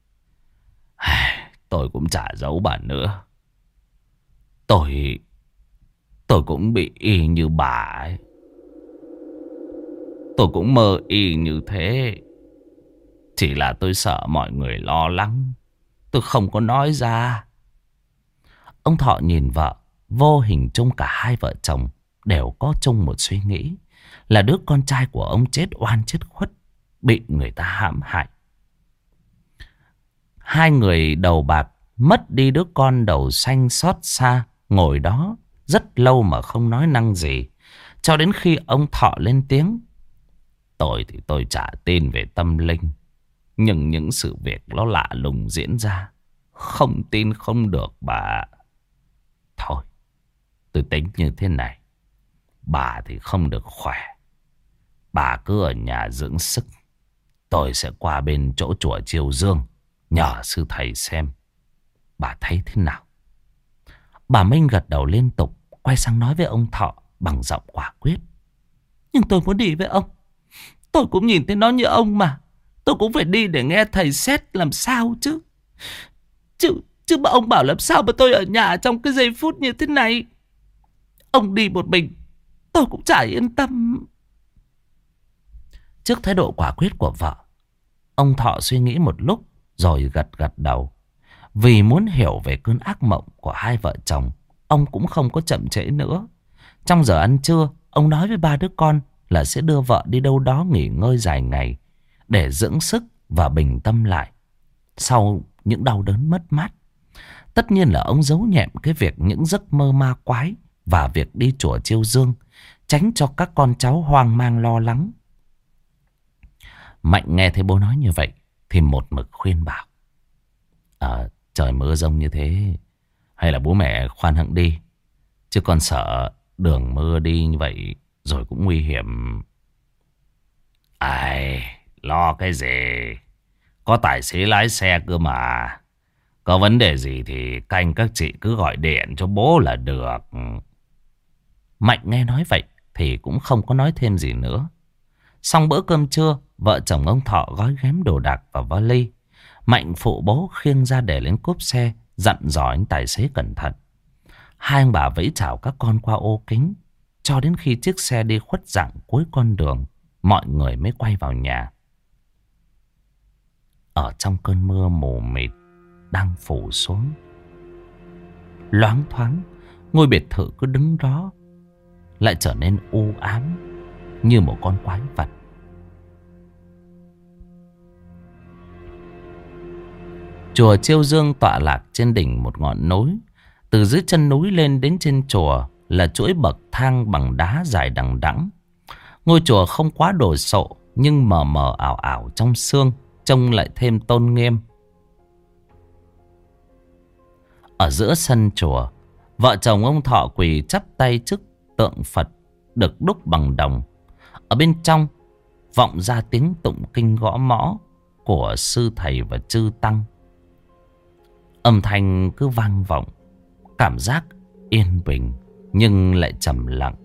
tôi cũng chả giấu bà nữa. Tôi... Tôi cũng bị y như bà ấy. Tôi cũng mơ y như thế. Chỉ là tôi sợ mọi người lo lắng, tôi không có nói ra. Ông Thọ nhìn vợ, vô hình chung cả hai vợ chồng đều có chung một suy nghĩ, là đứa con trai của ông chết oan chết khuất, bị người ta hãm hại. Hai người đầu bạc mất đi đứa con đầu xanh xót xa, ngồi đó rất lâu mà không nói năng gì. Cho đến khi ông Thọ lên tiếng. Tôi thì tôi chả tin về tâm linh, nhưng những sự việc nó lạ lùng diễn ra, không tin không được bà. Thôi, tôi tính như thế này. Bà thì không được khỏe, bà cứ ở nhà dưỡng sức. Tôi sẽ qua bên chỗ chùa Chiêu Dương, nhờ sư thầy xem. Bà thấy thế nào? Bà Minh gật đầu liên tục, quay sang nói với ông Thọ bằng giọng quả quyết. Nhưng tôi muốn đi với ông. Tôi cũng nhìn thấy nó như ông mà. Tôi cũng phải đi để nghe thầy xét làm sao chứ. Chứ, chứ mà ông bảo làm sao mà tôi ở nhà trong cái giây phút như thế này. Ông đi một mình tôi cũng chả yên tâm. Trước thái độ quả quyết của vợ, ông Thọ suy nghĩ một lúc rồi gật gật đầu. Vì muốn hiểu về cơn ác mộng của hai vợ chồng, ông cũng không có chậm trễ nữa. Trong giờ ăn trưa, ông nói với ba đứa con là sẽ đưa vợ đi đâu đó nghỉ ngơi dài ngày để dưỡng sức và bình tâm lại sau những đau đớn mất mát. Tất nhiên là ông giấu nhẹm cái việc những giấc mơ ma quái và việc đi chùa Chiêu Dương, tránh cho các con cháu hoang mang lo lắng. Mạnh nghe thấy bố nói như vậy thì một mực khuyên bảo: À, trời mưa giông như thế, hay là bố mẹ khoan hẵng đi. Chứ con sợ đường mưa đi như vậy rồi cũng nguy hiểm. Ai, lo cái gì? Có tài xế lái xe cơ mà. Có vấn đề gì thì canh các chị cứ gọi điện cho bố là được. Mạnh nghe nói vậy thì cũng không có nói thêm gì nữa. Xong bữa cơm trưa, vợ chồng ông Thọ gói ghém đồ đạc vào vali. Mạnh phụ bố khiêng ra để lên cốp xe, dặn dò anh tài xế cẩn thận. Hai ông bà vẫy chào các con qua ô kính, cho đến khi chiếc xe đi khuất dạng cuối con đường, mọi người mới quay vào nhà. Ở trong cơn mưa mù mịt đang phủ xuống, loáng thoáng, ngôi biệt thự cứ đứng đó lại trở nên u ám như một con quái vật. Chùa Chiêu Dương tọa lạc trên đỉnh một ngọn núi. Từ dưới chân núi lên đến trên chùa là chuỗi bậc thang bằng đá dài đằng đẵng. Ngôi chùa không quá đồ sộ, nhưng mờ mờ ảo ảo trong sương, trông lại thêm tôn nghiêm. Ở giữa sân chùa, vợ chồng ông Thọ quỳ chắp tay trước tượng Phật được đúc bằng đồng. Ở bên trong vọng ra tiếng tụng kinh gõ mõ của sư thầy và chư tăng. Âm thanh cứ vang vọng, cảm giác yên bình nhưng lại trầm lặng.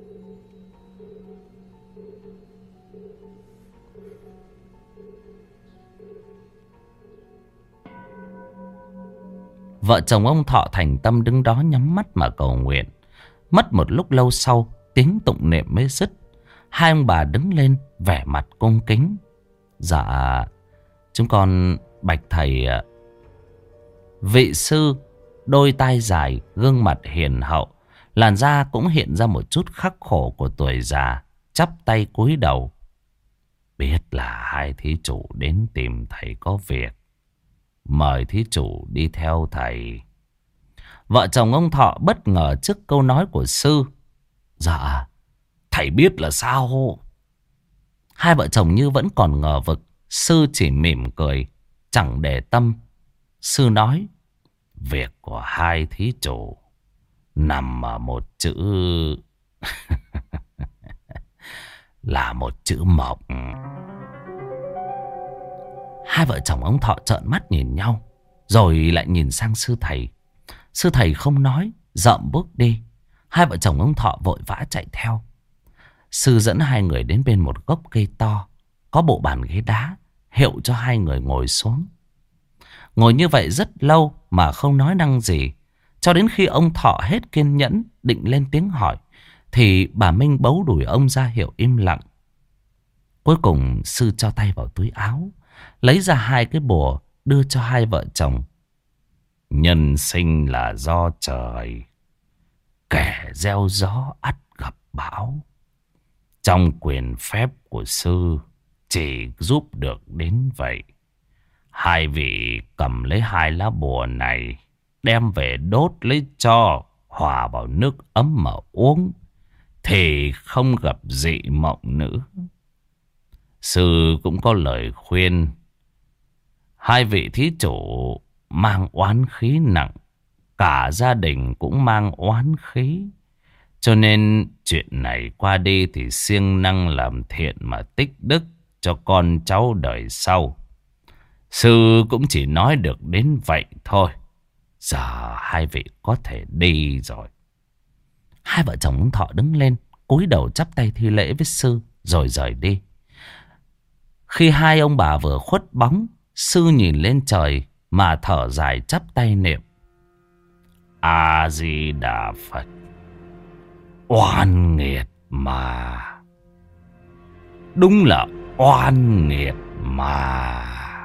Vợ chồng ông Thọ thành tâm đứng đó nhắm mắt mà cầu nguyện. Mất một lúc lâu sau, tiếng tụng niệm mới dứt. Hai ông bà đứng lên vẻ mặt cung kính. Dạ, chúng con bạch thầy. Vị sư đôi tai dài, gương mặt hiền hậu, làn da cũng hiện ra một chút khắc khổ của tuổi già, chắp tay cúi đầu. Biết là hai thí chủ đến tìm thầy có việc, mời thí chủ đi theo thầy. Vợ chồng ông Thọ bất ngờ trước câu nói của sư. Dạ, thầy biết là sao? Hai vợ chồng như vẫn còn ngờ vực. Sư chỉ mỉm cười, chẳng để tâm. Sư nói: Việc của hai thí chủ nằm ở một chữ là một chữ mộng. Hai vợ chồng ông Thọ trợn mắt nhìn nhau, rồi lại nhìn sang sư thầy. Sư thầy không nói, dậm bước đi. Hai vợ chồng ông Thọ vội vã chạy theo. Sư dẫn hai người đến bên một gốc cây to, có bộ bàn ghế đá, hiệu cho hai người ngồi xuống. Ngồi như vậy rất lâu mà không nói năng gì. Cho đến khi ông Thọ hết kiên nhẫn định lên tiếng hỏi, thì bà Minh bấu đuổi ông ra hiệu im lặng. Cuối cùng sư cho tay vào túi áo, lấy ra hai cái bùa đưa cho hai vợ chồng. Nhân sinh là do trời, kẻ gieo gió ắt gặp bão. Trong quyền phép của sư chỉ giúp được đến vậy. Hai vị cầm lấy hai lá bùa này, đem về đốt lấy tro, hòa vào nước ấm mà uống, thì không gặp dị mộng nữa. Sư cũng có lời khuyên. Hai vị thí chủ mang oán khí nặng, cả gia đình cũng mang oán khí. Cho nên chuyện này qua đi thì siêng năng làm thiện mà tích đức cho con cháu đời sau. Sư cũng chỉ nói được đến vậy thôi. Giờ hai vị có thể đi rồi. Hai vợ chồng ông Thọ đứng lên, cúi đầu chắp tay thi lễ với sư, rồi rời đi. Khi hai ông bà vừa khuất bóng, sư nhìn lên trời mà thở dài chắp tay niệm: A Di Đà Phật. oan nghiệt mà. Đúng là oan nghiệt mà.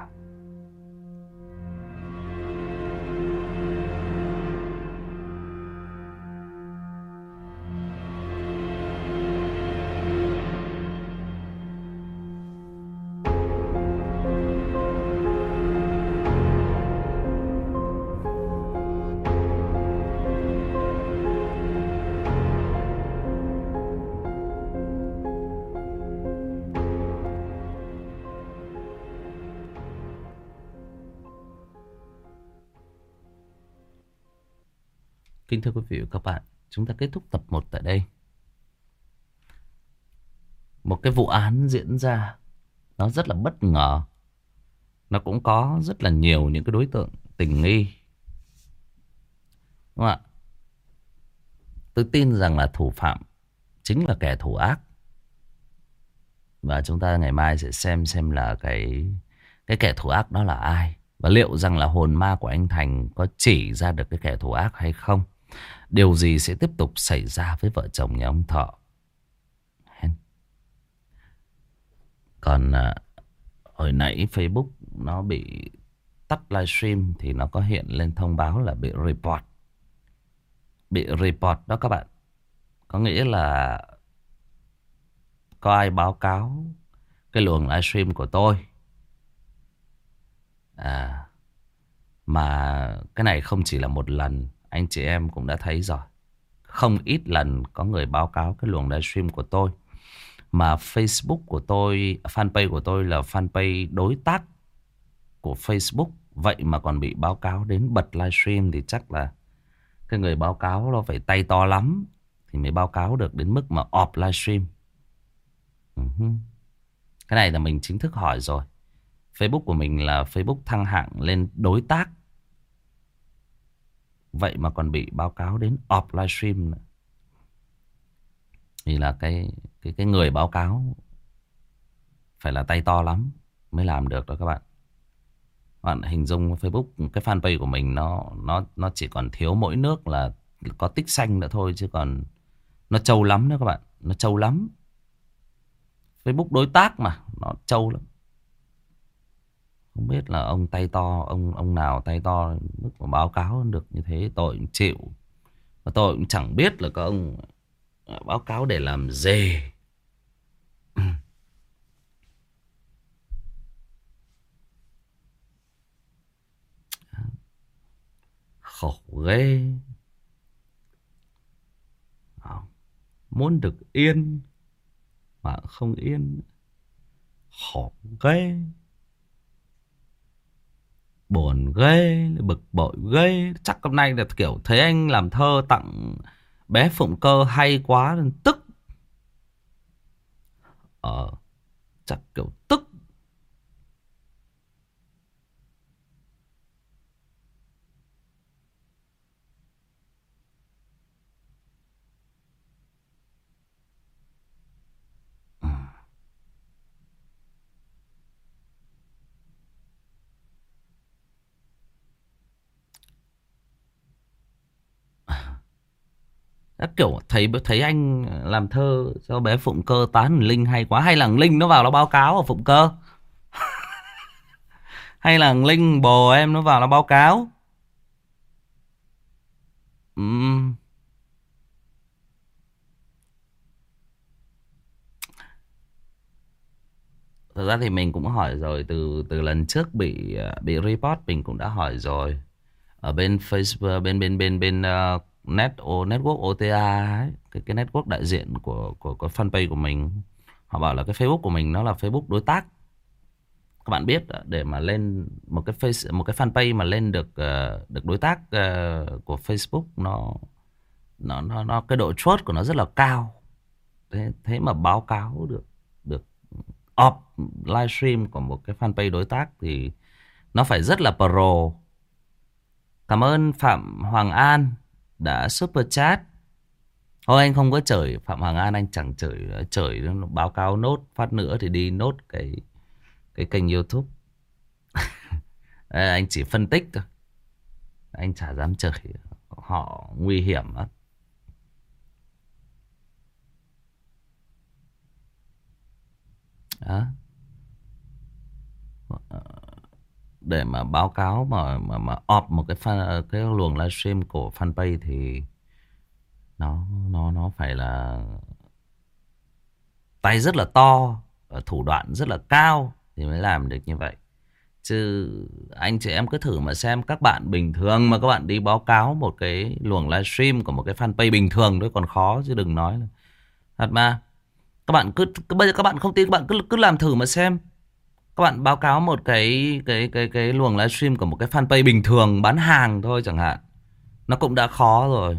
Kính thưa quý vị và các bạn, chúng ta kết thúc tập một tại đây. Một cái vụ án diễn ra nó rất là bất ngờ. Nó cũng có rất là nhiều những cái đối tượng tình nghi. Đúng không ạ? Tôi tin rằng là thủ phạm chính là kẻ thù ác. Và chúng ta ngày mai sẽ xem xem là cái cái kẻ thù ác đó là ai. Và liệu rằng là hồn ma của anh Thành có chỉ ra được cái kẻ thù ác hay không. Điều gì sẽ tiếp tục xảy ra với vợ chồng nhà ông Thọ. Còn à, hồi nãy Facebook nó bị tắt livestream thì nó có hiện lên thông báo là bị report. Bị report đó các bạn. Có nghĩa là có ai báo cáo cái luồng livestream của tôi. À, mà cái này không chỉ là một lần, anh chị em cũng đã thấy rồi. Không ít lần có người báo cáo cái luồng livestream của tôi. Mà Facebook của tôi, fanpage của tôi là fanpage đối tác của Facebook. Vậy mà còn bị báo cáo đến bật livestream thì chắc là cái người báo cáo nó phải tay to lắm thì mới báo cáo được đến mức mà off livestream. Uh-huh. Cái này là mình chính thức hỏi rồi. Facebook của mình là Facebook thăng hạng lên đối tác. Vậy mà còn bị báo cáo đến off livestream nữa. Thì là cái, cái, cái người báo cáo phải là tay to lắm mới làm được đó các bạn. Bạn hình dung Facebook, cái fanpage của mình nó nó nó chỉ còn thiếu mỗi nước là có tích xanh nữa thôi, chứ còn nó trâu lắm đó các bạn, nó trâu lắm. Facebook đối tác mà nó trâu lắm. Không biết là ông tay to, ông ông nào tay to mức mà báo cáo được như thế, tôi cũng chịu. Và tôi cũng chẳng biết là các ông báo cáo để làm gì. Khổ ghê. Muốn được yên mà không yên. Khổ ghê. Buồn ghê. Bực bội ghê. Chắc hôm nay là kiểu thấy anh làm thơ tặng bé Phụng Cơ hay quá nên tức. Ờ, chắc kiểu tức. Đã kiểu thấy thấy anh làm thơ cho bé Phụng Cơ tán Linh hay quá. Hay là Linh nó vào nó báo cáo ở Phụng Cơ. Hay là Linh bồ em nó vào nó báo cáo. Uhm. Thực ra thì mình cũng hỏi rồi. Từ từ lần trước bị bị report mình cũng đã hỏi rồi. Ở bên Facebook, bên bên bên bên uh, net network o tê a ấy, cái cái network đại diện của của của fanpage của mình, họ bảo là cái Facebook của mình nó là Facebook đối tác. Các bạn biết để mà lên một cái face một cái fanpage mà lên được uh, được đối tác uh, của Facebook, nó nó nó nó cái độ trust của nó rất là cao. Thế thế mà báo cáo được được off livestream của một cái fanpage đối tác thì nó phải rất là pro. Cảm ơn Phạm Hoàng An đã super chat. Thôi anh không có chửi Phạm Hoàng An, anh chẳng chửi, chửi báo cáo nốt phát nữa thì đi nốt cái cái kênh YouTube. Anh chỉ phân tích thôi, anh chả dám chửi, họ nguy hiểm lắm. Đó. Để mà báo cáo mà mà mà off một cái fan, cái luồng livestream của fanpage thì nó nó nó phải là tay rất là to, thủ đoạn rất là cao thì mới làm được như vậy. Chứ anh chị em cứ thử mà xem, các bạn bình thường mà các bạn đi báo cáo một cái luồng livestream của một cái fanpage bình thường thôi còn khó, chứ đừng nói là thật mà. Các bạn cứ, cứ bây giờ các bạn không tin, các bạn cứ cứ làm thử mà xem. Các bạn báo cáo một cái cái cái cái luồng livestream của một cái fanpage bình thường bán hàng thôi chẳng hạn, nó cũng đã khó rồi.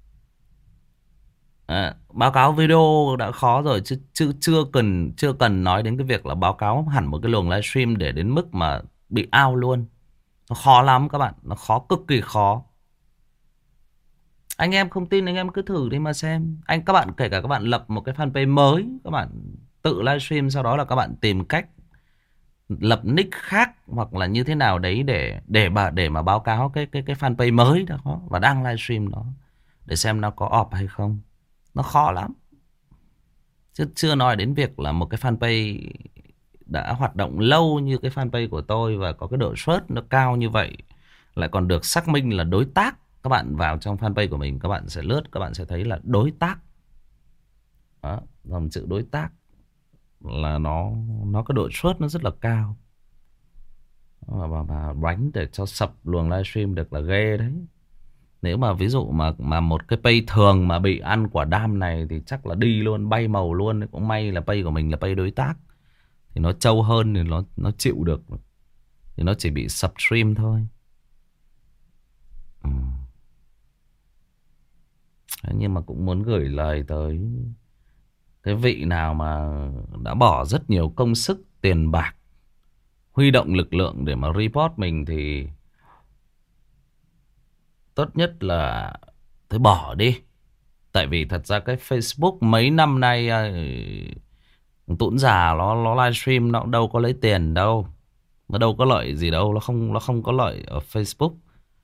À, báo cáo video đã khó rồi chứ, chứ chưa cần chưa cần nói đến cái việc là báo cáo hẳn một cái luồng livestream để đến mức mà bị out luôn. Nó khó lắm các bạn, nó khó, cực kỳ khó. Anh em không tin anh em cứ thử đi mà xem. Anh các bạn kể cả các bạn lập một cái fanpage mới, các bạn tự livestream, sau đó là các bạn tìm cách lập nick khác hoặc là như thế nào đấy để để mà để mà báo cáo cái cái cái fanpage mới đó và đăng livestream đó để xem nó có off hay không. Nó khó lắm. Chứ chưa nói đến việc là một cái fanpage đã hoạt động lâu như cái fanpage của tôi và có cái độ search nó cao như vậy, lại còn được xác minh là đối tác. Các bạn vào trong fanpage của mình, các bạn sẽ lướt, các bạn sẽ thấy là đối tác. Đó, dòng chữ đối tác là nó nó có độ search nó rất là cao. Và, và, và đánh để cho sập luồng livestream được là ghê đấy. Nếu mà ví dụ mà mà một cái page thường mà bị ăn quả đam này thì chắc là đi luôn, bay màu luôn. Cũng may là page của mình là page đối tác thì nó trâu hơn, thì nó nó chịu được, thì nó chỉ bị sập stream thôi. Ừ. Nhưng mà cũng muốn gửi lời tới cái vị nào mà đã bỏ rất nhiều công sức, tiền bạc, huy động lực lượng để mà report mình thì tốt nhất là thôi bỏ đi. Tại vì thật ra cái Facebook mấy năm nay tũn già nó nó livestream nó đâu có lấy tiền đâu, nó đâu có lợi gì đâu, nó không nó không có lợi ở Facebook.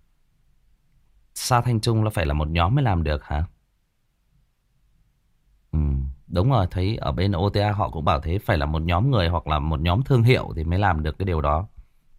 Sa Thanh Trung nó phải là một nhóm mới làm được hả? Ừ, đúng rồi, thấy ở bên o tê a họ cũng bảo thế, phải là một nhóm người hoặc là một nhóm thương hiệu thì mới làm được cái điều đó.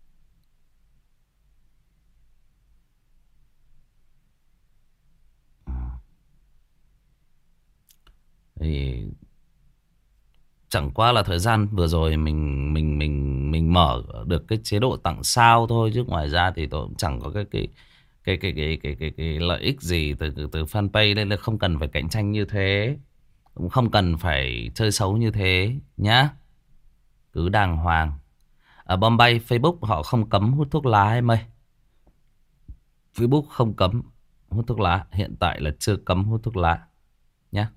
Thì chẳng qua là thời gian vừa rồi mình mình mình mình mở được cái chế độ tặng sao thôi, chứ ngoài ra thì tôi cũng chẳng có cái cái cái cái cái cái cái, cái lợi ích gì từ từ, từ fanpage, nên là không cần phải cạnh tranh như thế, cũng không cần phải chơi xấu như thế nhá. Cứ đàng hoàng. Ở Bombay Facebook họ không cấm hút thuốc lá em ơi. Facebook không cấm hút thuốc lá, hiện tại là chưa cấm hút thuốc lá nhá.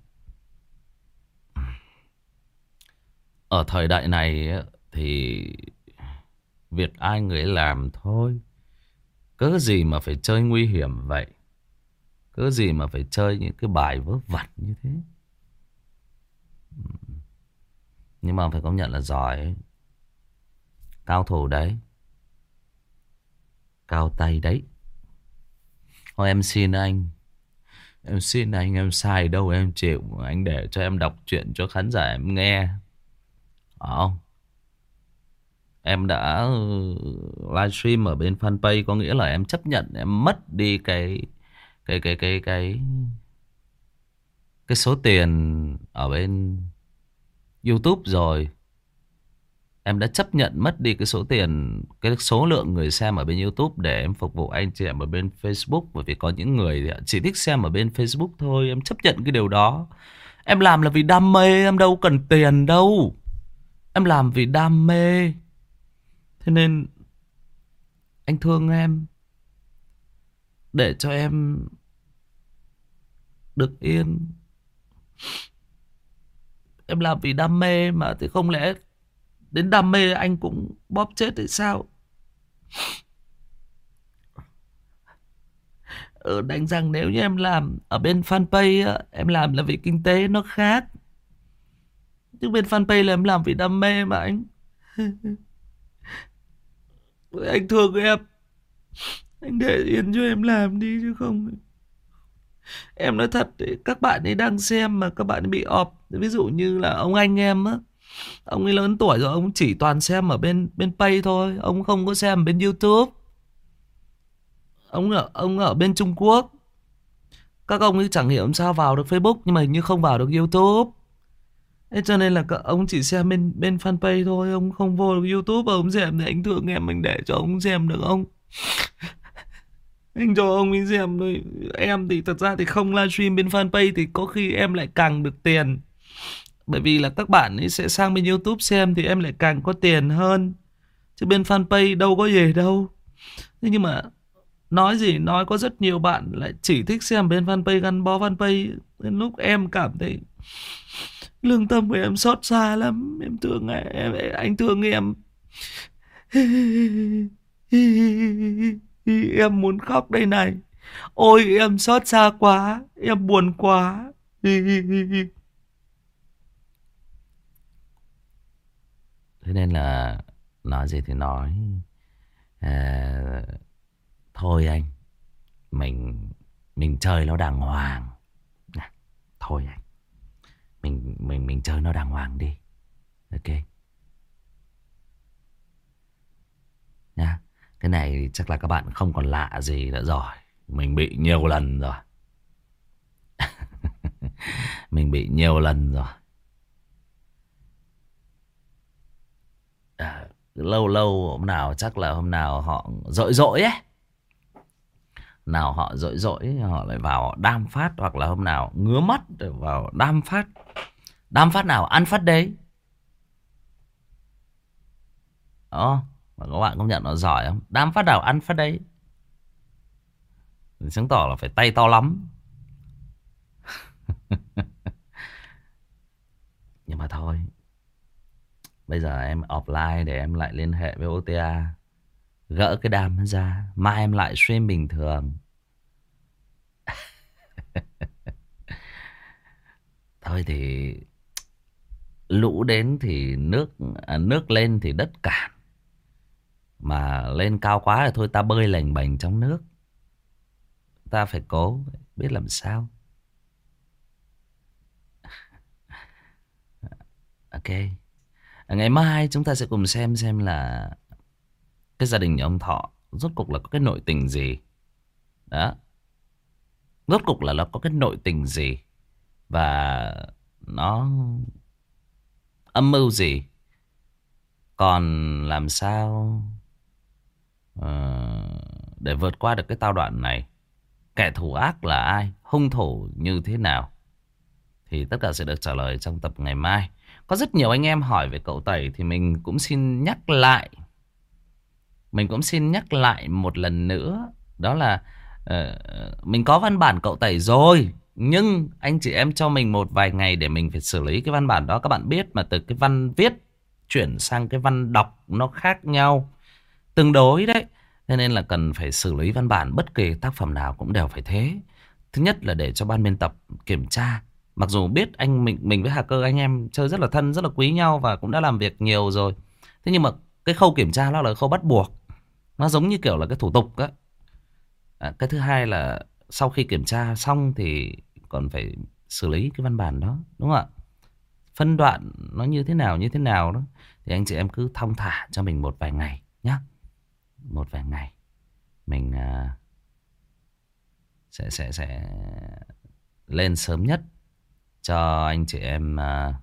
Ở thời đại này thì việc ai người ấy làm thôi. Cớ gì mà phải chơi nguy hiểm vậy? Cớ gì mà phải chơi những cái bài vớ vẩn như thế? Nhưng mà phải công nhận là giỏi. Cao thủ đấy. Cao tay đấy. Thôi em xin anh. Em xin anh, em sai đâu em chịu. Anh để cho em đọc truyện cho khán giả em nghe. Phải không? Em đã livestream ở bên fanpage, có nghĩa là em chấp nhận em mất đi cái cái cái cái cái cái số tiền ở bên YouTube rồi. Em đã chấp nhận mất đi cái số tiền, cái số lượng người xem ở bên YouTube để em phục vụ anh chị em ở bên Facebook. Bởi vì có những người chỉ thích xem ở bên Facebook thôi. Em chấp nhận cái điều đó. Em làm là vì đam mê, em đâu cần tiền đâu. Em làm vì đam mê. Thế nên anh thương em, để cho em được yên. Em làm vì đam mê mà, thì không lẽ đến đam mê anh cũng bóp chết hay sao? Ừ, đánh rằng nếu như em làm ở bên fanpage á, em làm là vì kinh tế nó khác. chứ bên fanpage là em làm vì đam mê mà anh. Anh thương em, anh để yên cho em làm đi chứ không. Em nói thật đấy, các bạn ấy đang xem mà các bạn ấy bị ọp. Ví dụ như là ông anh em á, Ông ấy lớn tuổi rồi, ông chỉ toàn xem ở bên bên Pay thôi, ông không có xem bên YouTube. Ông ở ông ở bên Trung Quốc. Các ông ấy chẳng hiểu sao vào được Facebook, nhưng mà hình như không vào được YouTube. Thế cho nên là ông chỉ xem bên bên fanpage thôi, ông không vô được YouTube. Ông xem thì anh thương em, mình để cho ông xem được không? Anh cho ông ấy xem thôi. Em thì thật ra thì không livestream bên fanpage thì có khi em lại càng được tiền. Bởi vì là các bạn ấy sẽ sang bên YouTube xem thì em lại càng có tiền hơn. Chứ bên fanpage đâu có gì đâu. Thế nhưng mà nói gì nói, có rất nhiều bạn lại chỉ thích xem bên fanpage, gắn bó fanpage. Đến lúc em cảm thấy lương tâm của em xót xa lắm. Em thương em, anh thương em. Em muốn khóc đây này. Ôi em xót xa quá, em buồn quá. Thế nên là nói gì thì nói, à, thôi anh, mình mình chơi nó đàng hoàng. À, thôi anh, mình mình mình chơi nó đàng hoàng đi, ok nha. Cái này chắc là các bạn không còn lạ gì nữa rồi, mình bị nhiều lần rồi. Mình bị nhiều lần rồi. À, lâu lâu hôm nào chắc là hôm nào họ dội dội ấy, nào họ dội dội họ lại vào đam phát, hoặc là hôm nào ngứa mắt để vào đam phát. Đam phát nào ăn phát đấy. Đó, mà các bạn công nhận nó giỏi không? Đam phát nào ăn phát đấy. Chứng tỏ là phải tay to lắm. Nhưng mà thôi, bây giờ em offline để em lại liên hệ với ô tê a, gỡ cái đam ra, mai em lại stream bình thường. Thôi thì lũ đến thì nước à, nước lên thì đất cạn. Mà lên cao quá thì thôi ta bơi lềnh bềnh trong nước. Ta phải cố biết làm sao. Ok. Ngày mai chúng ta sẽ cùng xem xem là cái gia đình nhà ông Thọ rốt cục là có cái nội tình gì. Đó. Rốt cục là nó có cái nội tình gì. Và nó âm mưu gì. Còn làm sao uh, để vượt qua được cái tao đoạn này. Kẻ thù ác là ai, hung thủ như thế nào, thì tất cả sẽ được trả lời trong tập ngày mai. Có rất nhiều anh em hỏi về cậu Tẩy, thì mình cũng xin nhắc lại. Mình cũng xin nhắc lại một lần nữa. Đó là uh, mình có văn bản cậu Tẩy rồi, nhưng anh chị em cho mình một vài ngày để mình phải xử lý cái văn bản đó. Các bạn biết mà, từ cái văn viết chuyển sang cái văn đọc nó khác nhau tương đối đấy. Thế nên là cần phải xử lý văn bản, bất kỳ tác phẩm nào cũng đều phải thế. Thứ nhất là để cho ban biên tập kiểm tra. Mặc dù biết anh mình mình với Hà Cơ anh em chơi rất là thân, rất là quý nhau và cũng đã làm việc nhiều rồi. Thế nhưng mà cái khâu kiểm tra đó là khâu bắt buộc. Nó giống như kiểu là cái thủ tục á. À, cái thứ hai là sau khi kiểm tra xong thì còn phải xử lý cái văn bản đó, đúng không ạ? Phân đoạn nó như thế nào như thế nào đó. Thì anh chị em cứ thong thả cho mình một vài ngày nhé. Một vài ngày mình uh, sẽ sẽ sẽ lên sớm nhất cho anh chị em uh,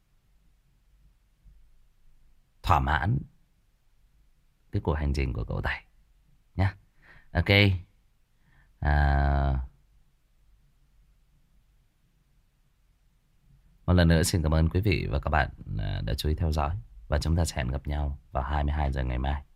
thỏa mãn cái cuộc hành trình của cậu Tẩy nhé. Ok. À, một lần nữa xin cảm ơn quý vị và các bạn đã chú ý theo dõi, và chúng ta sẽ hẹn gặp nhau vào hai mươi hai giờ ngày mai.